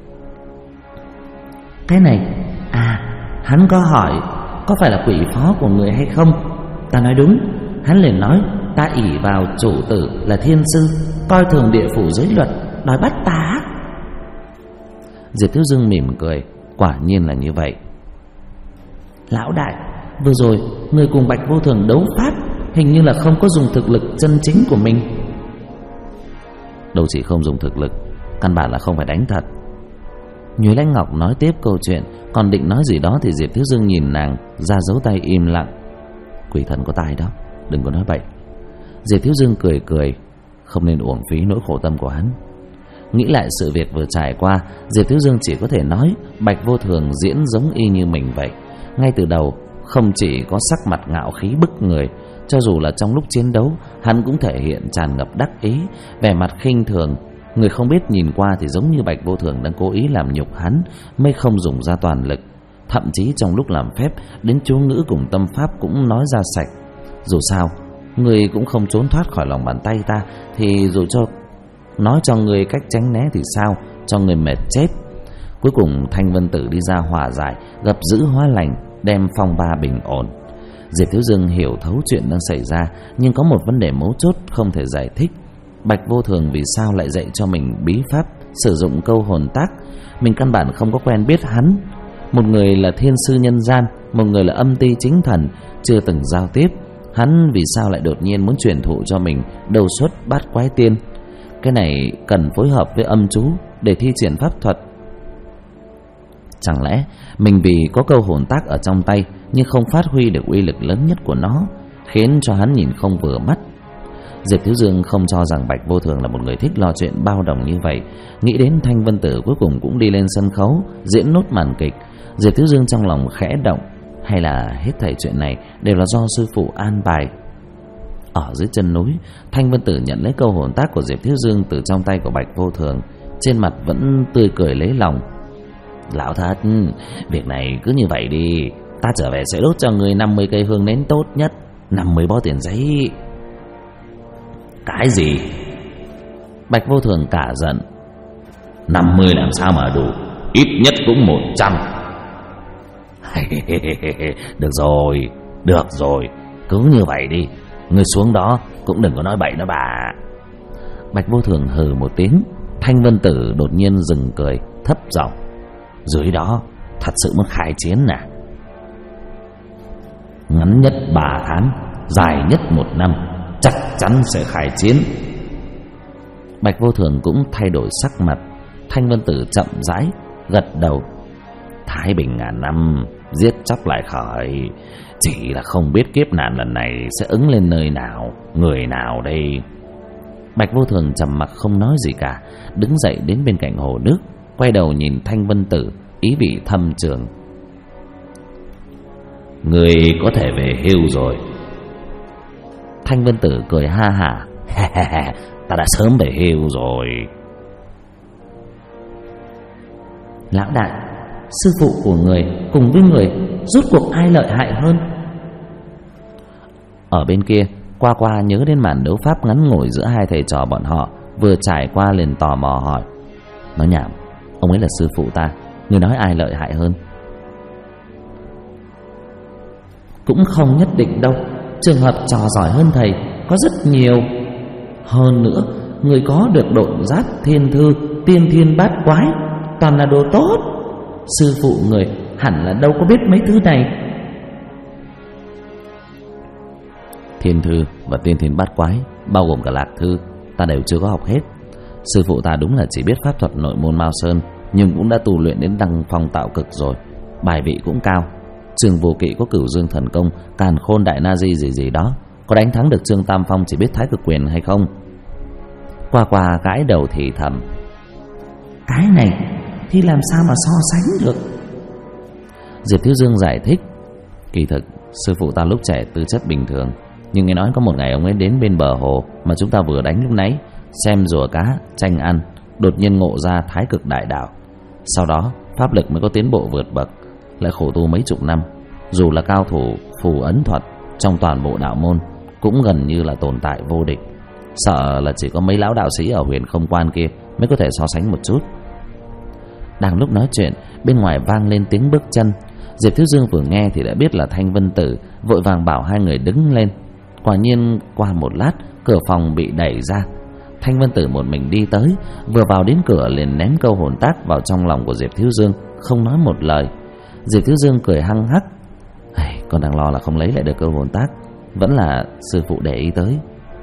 Cái này, hắn có hỏi có phải là quỷ phó của người hay không. Ta nói đúng. Hắn liền nói ta ỷ vào chủ tử là thiên sư, coi thường địa phủ giới luật, đòi bắt ta. Diệp Thiếu Dương mỉm cười, quả nhiên là như vậy. Lão đại, vừa rồi người cùng Bạch Vô Thường đấu pháp, hình như là không có dùng thực lực chân chính của mình. Đâu chỉ không dùng thực lực, căn bản là không phải đánh thật. Nhuế Lãnh Ngọc nói tiếp câu chuyện, còn định nói gì đó thì Diệp Thiếu Dương nhìn nàng, ra dấu tay im lặng. Quỷ thần có tài đó, đừng có nói bậy. Diệp Thiếu Dương cười, không nên uổng phí nỗi khổ tâm của hắn. Nghĩ lại sự việc vừa trải qua, Diệp Thiếu Dương chỉ có thể nói Bạch Vô Thường diễn giống y như mình vậy. Ngay từ đầu, không chỉ có sắc mặt ngạo khí bức người, cho dù là trong lúc chiến đấu, hắn cũng thể hiện tràn ngập đắc ý, vẻ mặt khinh thường. Người không biết nhìn qua thì giống như Bạch Vô Thường đang cố ý làm nhục hắn, mới không dùng ra toàn lực. Thậm chí trong lúc làm phép, đến chú ngữ cùng tâm pháp cũng nói ra sạch. Dù sao, người cũng không trốn thoát khỏi lòng bàn tay ta, thì dù cho nói cho người cách tránh né thì sao, cho người mệt chết. Cuối cùng Thanh Vân Tử đi ra hòa giải, gặp dữ hóa lành, đem phong ba bình ổn. Diệp Thiếu Dương hiểu thấu chuyện đang xảy ra, nhưng có một vấn đề mấu chốt không thể giải thích. Bạch Vô Thường vì sao lại dạy cho mình bí pháp sử dụng câu hồn tác? Mình căn bản không có quen biết hắn. Một người là thiên sư nhân gian, một người là âm ti chính thần, chưa từng giao tiếp. Hắn vì sao lại đột nhiên muốn truyền thụ cho mình đầu xuất bát quái tiên? Cái này cần phối hợp với âm chú để thi triển pháp thuật. Chẳng lẽ mình vì có câu hồn tác ở trong tay nhưng không phát huy được uy lực lớn nhất của nó, khiến cho hắn nhìn không vừa mắt? Diệp Thiếu Dương không cho rằng Bạch Vô Thường là một người thích lo chuyện bao đồng như vậy. Nghĩ đến Thanh Vân Tử cuối cùng cũng đi lên sân khấu diễn nốt màn kịch, Diệp Thiếu Dương trong lòng khẽ động. Hay là hết thảy chuyện này đều là do sư phụ an bài? Ở dưới chân núi, Thanh Vân Tử nhận lấy câu hồn tác của Diệp Thiếu Dương từ trong tay của Bạch Vô Thường, trên mặt vẫn tươi cười lấy lòng. Lão thất, việc này cứ như vậy đi, ta trở về sẽ đốt cho người 50 cây hương nến tốt nhất, 50 bó tiền giấy. Cái gì? Bạch Vô Thường cả giận. 50 làm sao mà đủ, ít nhất cũng 100. Được rồi, cứ như vậy đi. Người xuống đó cũng đừng có nói bậy nữa bà. Bạch Vô Thường hừ một tiếng. Thanh Vân Tử đột nhiên dừng cười, thấp giọng: dưới đó thật sự muốn khai chiến à? Ngắn nhất 3 tháng, dài nhất 1 năm, chắc chắn sẽ khai chiến. Bạch Vô Thường cũng thay đổi sắc mặt. Thanh Vân Tử chậm rãi gật đầu. Thái bình ngàn năm, giết chóc lại khởi. Chỉ là không biết kiếp nạn lần này sẽ ứng lên nơi nào, người nào đây. Bạch Vô Thường trầm mặc không nói gì cả, đứng dậy đến bên cạnh hồ nước, quay đầu nhìn Thanh Vân Tử, ý vị thâm trường. Người có thể về hưu rồi. Thanh Vân Tử cười ha hả. Ta đã sớm về hưu rồi. Lão đại, sư phụ của người cùng với người rốt cuộc ai lợi hại hơn? Ở bên kia, Qua Qua nhớ đến màn đấu pháp ngắn ngủi giữa hai thầy trò bọn họ vừa trải qua, liền tò mò hỏi. Nói nhảm, ông ấy là sư phụ ta, người nói ai lợi hại hơn? Cũng không nhất định đâu, trường hợp trò giỏi hơn thầy có rất nhiều. Hơn nữa, người có được độn giáp thiên thư, tiên thiên bát quái, toàn là đồ tốt. Sư phụ người hẳn là đâu có biết mấy thứ này. Thiên thư và tiên thiên bát quái, bao gồm cả lạc thư, ta đều chưa có học hết. Sư phụ ta đúng là chỉ biết pháp thuật nội môn Mao Sơn, nhưng cũng đã tu luyện đến đăng phong tạo cực rồi, bài vị cũng cao. Trường vô kỵ có Cửu Dương thần công, Càn Khôn đại na di gì đó, có đánh thắng được Trương Tam Phong chỉ biết Thái Cực quyền hay không? Qua Qua gãi đầu thì thầm. Cái này thì làm sao mà so sánh được? Diệp Thiếu Dương giải thích. Kỳ thực sư phụ ta lúc trẻ tư chất bình thường, nhưng nghe nói có một ngày ông ấy đến bên bờ hồ mà chúng ta vừa đánh lúc nãy, xem rùa cá tranh ăn, đột nhiên ngộ ra Thái Cực đại đạo. Sau đó pháp lực mới có tiến bộ vượt bậc, lại khổ tu mấy chục năm. Dù là cao thủ phù ấn thuật trong toàn bộ đạo môn, cũng gần như là tồn tại vô địch. Sợ là chỉ có mấy lão đạo sĩ ở Huyền Không Quan kia mới có thể so sánh một chút. Đang lúc nói chuyện, bên ngoài vang lên tiếng bước chân. Diệp Thiếu Dương vừa nghe thì đã biết là Thanh Vân Tử, vội vàng bảo hai người đứng lên. Quả nhiên qua một lát, cửa phòng bị đẩy ra. Thanh Vân Tử một mình đi tới, vừa vào đến cửa liền ném câu hồn tác vào trong lòng của Diệp Thiếu Dương, không nói một lời. Diệp Thiếu Dương cười hăng hắc. Con đang lo là không lấy lại được câu hồn tác, vẫn là sư phụ để ý tới.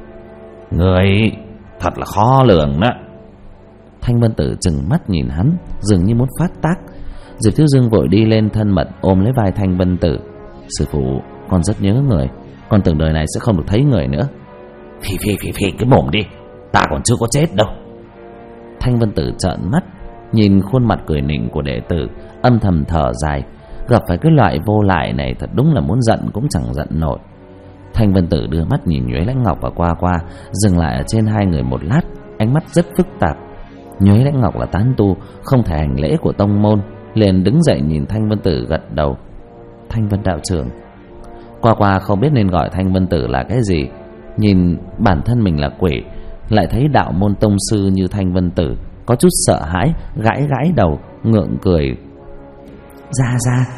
Người thật là khó lường đó. Thanh Vân Tử trừng mắt nhìn hắn, dường như muốn phát tác. Diệp Thiếu Dương vội đi lên thân mật ôm lấy vai Thanh Vân Tử. Sư phụ, con rất nhớ người, con tưởng đời này sẽ không được thấy người nữa. Phì cái mồm đi, ta còn chưa có chết đâu. Thanh Vân Tử trợn mắt nhìn khuôn mặt cười nịnh của đệ tử, âm thầm thở dài. Gặp phải cái loại vô lại này thật đúng là muốn giận cũng chẳng giận nổi. Thanh Vân Tử đưa mắt nhìn Nhuế Lãnh Ngọc và Qua Qua, dừng lại ở trên hai người một lát, ánh mắt rất phức tạp. Nhuế Lãnh Ngọc là tán tu, không thể hành lễ của tông môn, liền đứng dậy nhìn Thanh Vân Tử gật đầu. Thanh Vân đạo trưởng. Qua Qua không biết nên gọi Thanh Vân Tử là cái gì. Nhìn bản thân mình là quỷ, lại thấy đạo môn tông sư như Thanh Vân Tử, có chút sợ hãi, gãi gãi đầu, ngượng cười. Ra.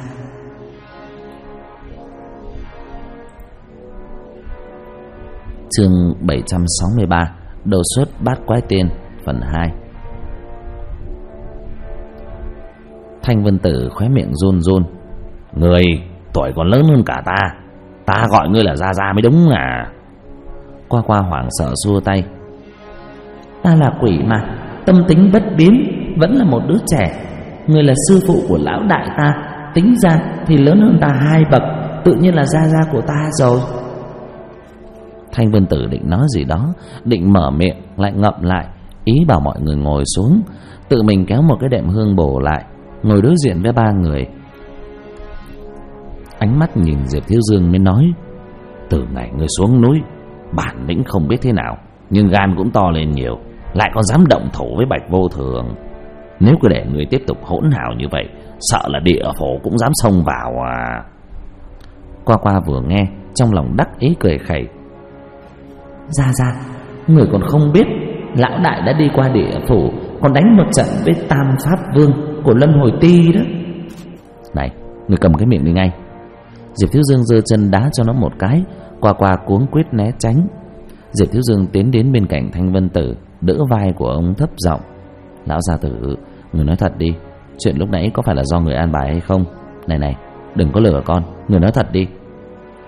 Chương 763, Đồ xuất bát quái tiên, phần 2. Thanh Vân Tử khóe miệng run run. Người tuổi còn lớn hơn cả ta gọi ngươi là Gia mới đúng à? Qua Qua hoảng sợ xua tay. Ta là quỷ mà, tâm tính bất biến, vẫn là một đứa trẻ. Người là sư phụ của lão đại ta, tính ra thì lớn hơn ta 2 bậc, tự nhiên là Gia của ta rồi. Thanh Vân Tử định nói gì đó, định mở miệng lại ngậm lại, ý bảo mọi người ngồi xuống, tự mình kéo một cái đệm hương bổ lại, ngồi đối diện với 3 người. Ánh mắt nhìn Diệp Thiếu Dương mới nói. Từ ngày ngươi xuống núi, bản lĩnh không biết thế nào, nhưng gan cũng to lên nhiều, lại còn dám động thủ với Bạch Vô Thường. Nếu cứ để ngươi tiếp tục hỗn hào như vậy, sợ là địa phủ cũng dám xông vào à? Qua Qua vừa nghe, trong lòng đắc ý cười khẩy. Ra, người còn không biết, lão đại đã đi qua địa phủ, còn đánh một trận với Tam Pháp Vương của Luân Hồi Ti đó. Này, người cầm cái miệng đi ngay. Diệp Thiếu Dương giơ chân đá cho nó một cái. Qua Qua cuống quýt né tránh. Diệp Thiếu Dương tiến đến bên cạnh Thanh Vân Tử, đỡ vai của ông thấp giọng. Lão gia tử, người nói thật đi, chuyện lúc nãy có phải là do người an bài hay không? Này, đừng có lừa con, người nói thật đi.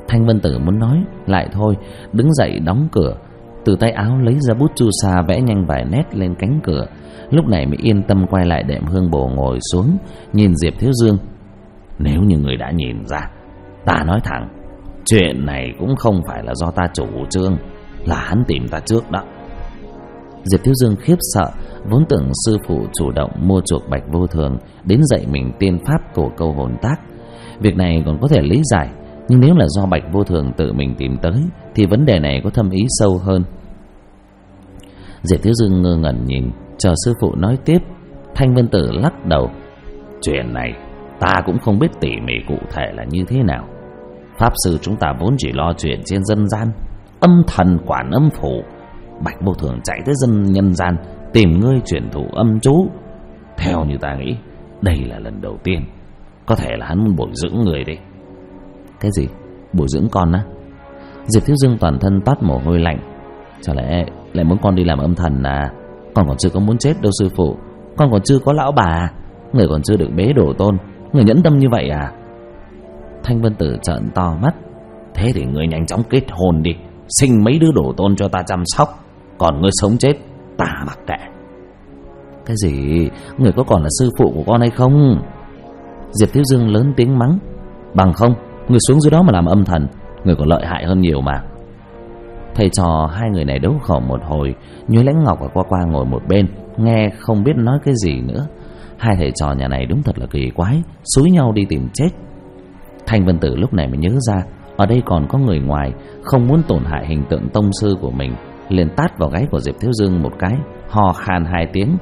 Thanh Vân Tử muốn nói lại thôi, đứng dậy đóng cửa, từ tay áo lấy ra bút chu sa vẽ nhanh vài nét lên cánh cửa. Lúc này mới yên tâm quay lại đệm hương bồ ngồi xuống, nhìn Diệp Thiếu Dương. Nếu như người đã nhìn ra, ta nói thẳng, chuyện này cũng không phải là do ta chủ trương, là hắn tìm ta trước đó. Diệp Thiếu Dương khiếp sợ, vốn tưởng sư phụ chủ động mua chuộc Bạch Vô Thường đến dạy mình tiên pháp cổ câu hồn tác. Việc này còn có thể lý giải, nhưng nếu là do Bạch Vô Thường tự mình tìm tới thì vấn đề này có thâm ý sâu hơn. Diệp Thiếu Dương ngơ ngẩn nhìn, chờ sư phụ nói tiếp. Thanh Vân Tử lắc đầu. Chuyện này ta cũng không biết tỉ mỉ cụ thể là như thế nào. Pháp sư chúng ta vốn chỉ lo chuyện trên dân gian, âm thần quản âm phủ. Bạch Vô Thường chạy tới nhân gian tìm ngươi truyền thụ âm chú. Theo như ta nghĩ, đây là lần đầu tiên. Có thể là hắn muốn bồi dưỡng người đi. Cái gì? Bồi dưỡng con á? Diệp Thiếu Dương toàn thân toát mồ hôi lạnh. Chả lẽ lại muốn con đi làm âm thần à? Con còn chưa có muốn chết đâu sư phụ. Con còn chưa có lão bà. Người còn chưa được bế đổ tôn. Người nhẫn tâm như vậy à? Thanh Vân Tử trợn to mắt. Thế thì người nhanh chóng kết hôn đi, sinh mấy đứa đổ tôn cho ta chăm sóc. Còn người sống chết ta mặc kệ. Cái gì? Người có còn là sư phụ của con hay không? Diệp Thiếu Dương lớn tiếng mắng. Bằng không, người xuống dưới đó mà làm âm thần, người còn lợi hại hơn nhiều mà. Thầy trò hai người này đấu khẩu một hồi. Nhuế Lãnh Ngọc và Qua Qua ngồi một bên, nghe không biết nói cái gì nữa. Hai thầy trò nhà này đúng thật là kỳ quái, xúi nhau đi tìm chết. Thanh Vân Tử lúc này mới nhớ ra ở đây còn có người ngoài, không muốn tổn hại hình tượng tông sư của mình, liền tát vào gáy của Diệp Thiếu Dương một cái, hò khan hai tiếng.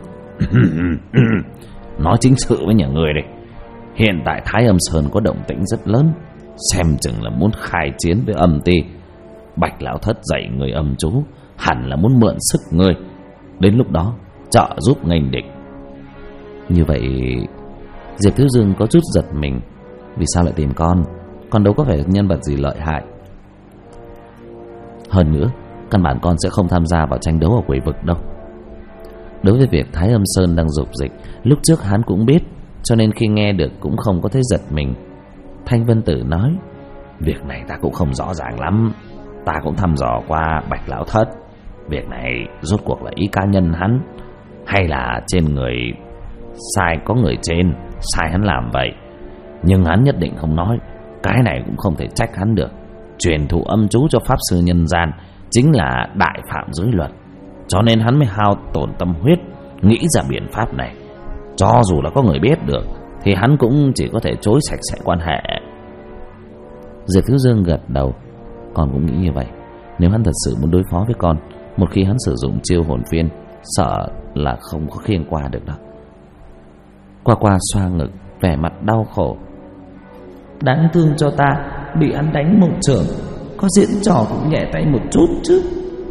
Nói chính sự với nhà người đây. Hiện tại Thái Âm Sơn có động tĩnh rất lớn, xem chừng là muốn khai chiến với âm ti. Bạch lão thất dạy người âm chú, hẳn là muốn mượn sức ngươi, đến lúc đó trợ giúp nghênh địch. Như vậy Diệp Thiếu Dương có chút giật mình. Vì sao lại tìm con? Con đâu có phải nhân vật gì lợi hại. Hơn nữa, căn bản con sẽ không tham gia vào tranh đấu ở quỷ vực đâu. Đối với việc Thái Âm Sơn đang dục dịch, lúc trước hắn cũng biết, cho nên khi nghe được cũng không có thấy giật mình. Thanh Vân Tử nói. Việc này ta cũng không rõ ràng lắm. Ta cũng thăm dò qua Bạch lão thất. Việc này rốt cuộc là ý cá nhân hắn, hay là trên người sai có người trên sai hắn làm vậy. Nhưng hắn nhất định không nói. Cái này cũng không thể trách hắn được. Truyền thụ âm chú cho pháp sư nhân gian chính là đại phạm giới luật, cho nên hắn mới hao tổn tâm huyết nghĩ ra biện pháp này. Cho dù là có người biết được thì hắn cũng chỉ có thể chối sạch sẽ quan hệ. Diệp Thiếu Dương gật đầu. Con cũng nghĩ như vậy. Nếu hắn thật sự muốn đối phó với con, một khi hắn sử dụng chiêu hồn phiên, sợ là không có khiêng qua được đâu. Qua Qua xoa ngực, vẻ mặt đau khổ. Đáng thương cho ta, bị hắn đánh một chưởng, có diễn trò cũng nhẹ tay một chút chứ.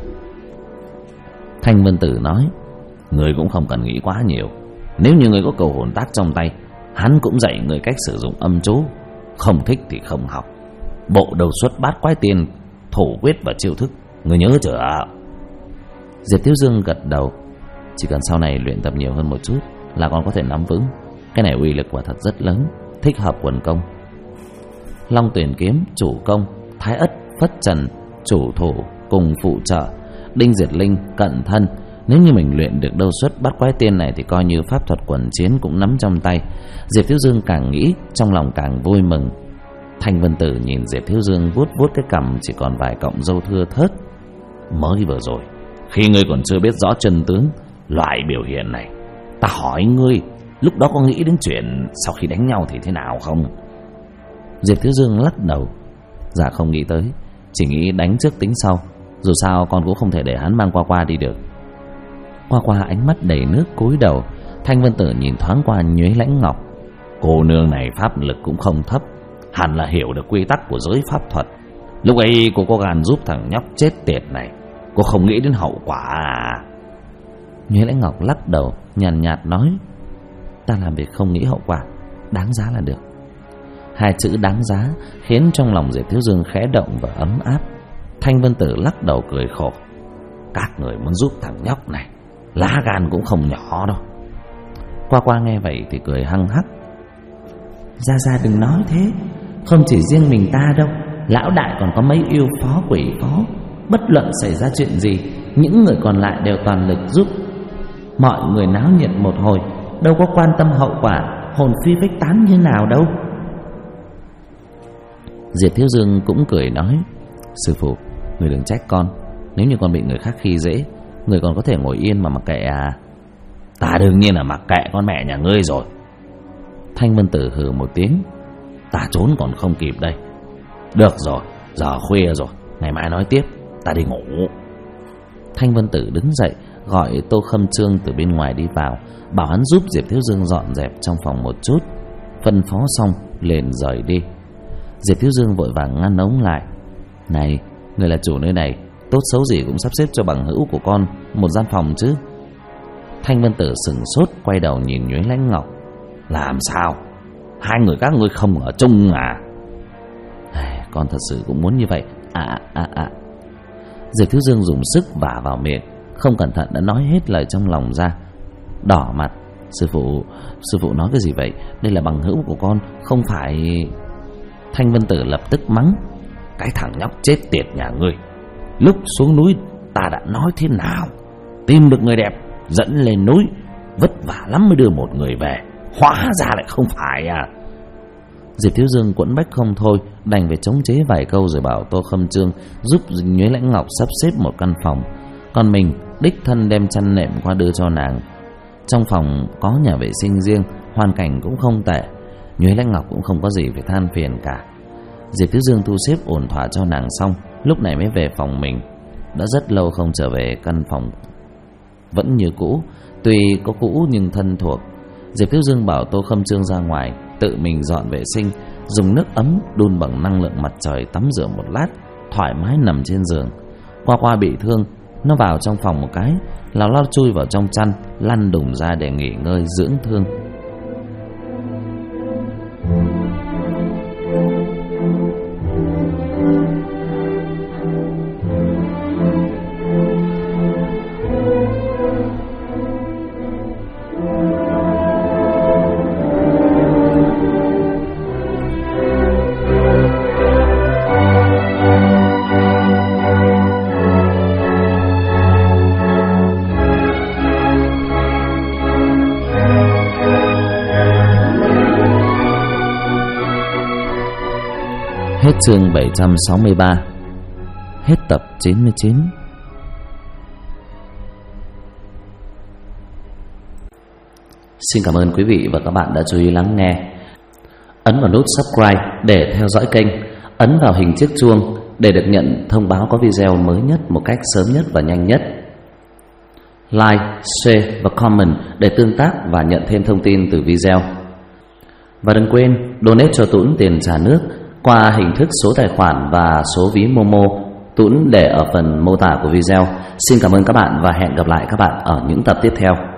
Thanh Vân Tử nói. Người cũng không cần nghĩ quá nhiều. Nếu như người có cầu hồn tác trong tay, hắn cũng dạy người cách sử dụng âm chú. Không thích thì không học. Bộ đầu xuất bát quái tiên, thủ quyết và chiêu thức, người nhớ chưa? Diệp Thiếu Dương gật đầu. Chỉ cần sau này luyện tập nhiều hơn một chút là con có thể nắm vững. Cái này uy lực quả thật rất lớn, thích hợp quần công. Long Tuyển kiếm chủ công, Thái Ất, Phất Trần chủ thủ cùng phụ trợ, Đinh Diệt Linh cận thân. Nếu như mình luyện được đâu xuất bát quái tiên này thì coi như pháp thuật quần chiến cũng nắm trong tay. Diệp Thiếu Dương càng nghĩ trong lòng càng vui mừng. Thanh Vân Tử nhìn Diệp Thiếu Dương vuốt vuốt cái cằm chỉ còn vài cọng râu thưa thớt. Mới vừa rồi, khi ngươi còn chưa biết rõ chân tướng loại biểu hiện này, ta hỏi ngươi, lúc đó có nghĩ đến chuyện sau khi đánh nhau thì thế nào không? Diệp Thiếu Dương lắc đầu. Dạ không nghĩ tới, chỉ nghĩ đánh trước tính sau. Dù sao con cũng không thể để hắn mang Qua Qua đi được. Qua Qua ánh mắt đầy nước cúi đầu. Thanh Vân Tử nhìn thoáng qua Nhuế Lãnh Ngọc. Cô nương này pháp lực cũng không thấp, hẳn là hiểu được quy tắc của giới pháp thuật. Lúc ấy cô có gan giúp thằng nhóc chết tiệt này, cô không nghĩ đến hậu quả à? Nhuế Lãnh Ngọc lắc đầu, nhàn nhạt nói. Ta làm việc không nghĩ hậu quả, đáng giá là được. Hai chữ đáng giá khiến trong lòng Diệp Thiếu Dương khẽ động và ấm áp. Thanh Vân Tử lắc đầu cười khổ. Các người muốn giúp thằng nhóc này, lá gan cũng không nhỏ đâu. Qua Qua nghe vậy thì cười hăng hắc. Ra đừng nói thế, không chỉ riêng mình ta đâu, lão đại còn có mấy yêu phó quỷ phó. Bất luận xảy ra chuyện gì, những người còn lại đều toàn lực giúp. Mọi người náo nhiệt một hồi, đâu có quan tâm hậu quả hồn phi phách tán như nào đâu. Diệp Thiếu Dương cũng cười nói: sư phụ, người đừng trách con. Nếu như con bị người khác khi dễ, người còn có thể ngồi yên mà mặc kệ à? Ta đương nhiên là mặc kệ con mẹ nhà ngươi rồi. Thanh Vân Tử hừ một tiếng: ta trốn còn không kịp đây. Được rồi, giờ khuya rồi, ngày mai nói tiếp, ta đi ngủ. Thanh Vân Tử đứng dậy, gọi Tô Khâm Trương từ bên ngoài đi vào, bảo hắn giúp Diệp Thiếu Dương dọn dẹp trong phòng một chút. Phân phó xong liền rời đi. Diệp Thiếu Dương vội vàng ngăn ống lại: này, người là chủ nơi này, tốt xấu gì cũng sắp xếp cho bằng hữu của con một gian phòng chứ. Thanh Vân Tử sửng sốt, quay đầu nhìn Nhuế Lãnh Ngọc: làm sao? Hai người các ngươi không ở chung à? Con thật sự cũng muốn như vậy. Diệp Thiếu Dương dùng sức vả vào miệng, không cẩn thận đã nói hết lời trong lòng ra. Đỏ mặt: sư phụ nói cái gì vậy? Đây là bằng hữu của con, không phải... Thanh Vân Tử lập tức mắng: cái thằng nhóc chết tiệt nhà ngươi, lúc xuống núi ta đã nói thế nào? Tìm được người đẹp dẫn lên núi, vất vả lắm mới đưa một người về, hóa ra lại không phải à? Diệp Thiếu Dương quẫn bách không thôi, đành phải chống chế vài câu rồi bảo Tô Khâm Trương giúp Nhuế Lãnh Ngọc sắp xếp một căn phòng, còn mình đích thân đem chăn nệm qua đưa cho nàng. Trong phòng có nhà vệ sinh riêng, hoàn cảnh cũng không tệ, Nhuế Lãnh Ngọc cũng không có gì phải than phiền cả. Diệp Thiếu Dương thu xếp ổn thỏa cho nàng xong, lúc này mới về phòng mình. Đã rất lâu không trở về, căn phòng vẫn như cũ, tuy có cũ nhưng thân thuộc. Diệp Thiếu Dương bảo Tô Khâm Trương ra ngoài tự mình dọn vệ sinh, dùng nước ấm đun bằng năng lượng mặt trời tắm rửa một lát, thoải mái nằm trên giường. Qua bị thương, nó vào trong phòng một cái, lao chui vào trong chăn, lăn đùng ra để nghỉ ngơi dưỡng thương. Hết chương 763. Hết tập 99. Xin cảm ơn quý vị và các bạn đã chú ý lắng nghe. Ấn vào nút subscribe để theo dõi kênh, ấn vào hình chiếc chuông để được nhận thông báo có video mới nhất một cách sớm nhất và nhanh nhất. Like, share và comment để tương tác và nhận thêm thông tin từ video. Và đừng quên donate cho Tuấn tiền trà nước qua hình thức số tài khoản và số ví Momo, Tuấn để ở phần mô tả của video. Xin cảm ơn các bạn và hẹn gặp lại các bạn ở những tập tiếp theo.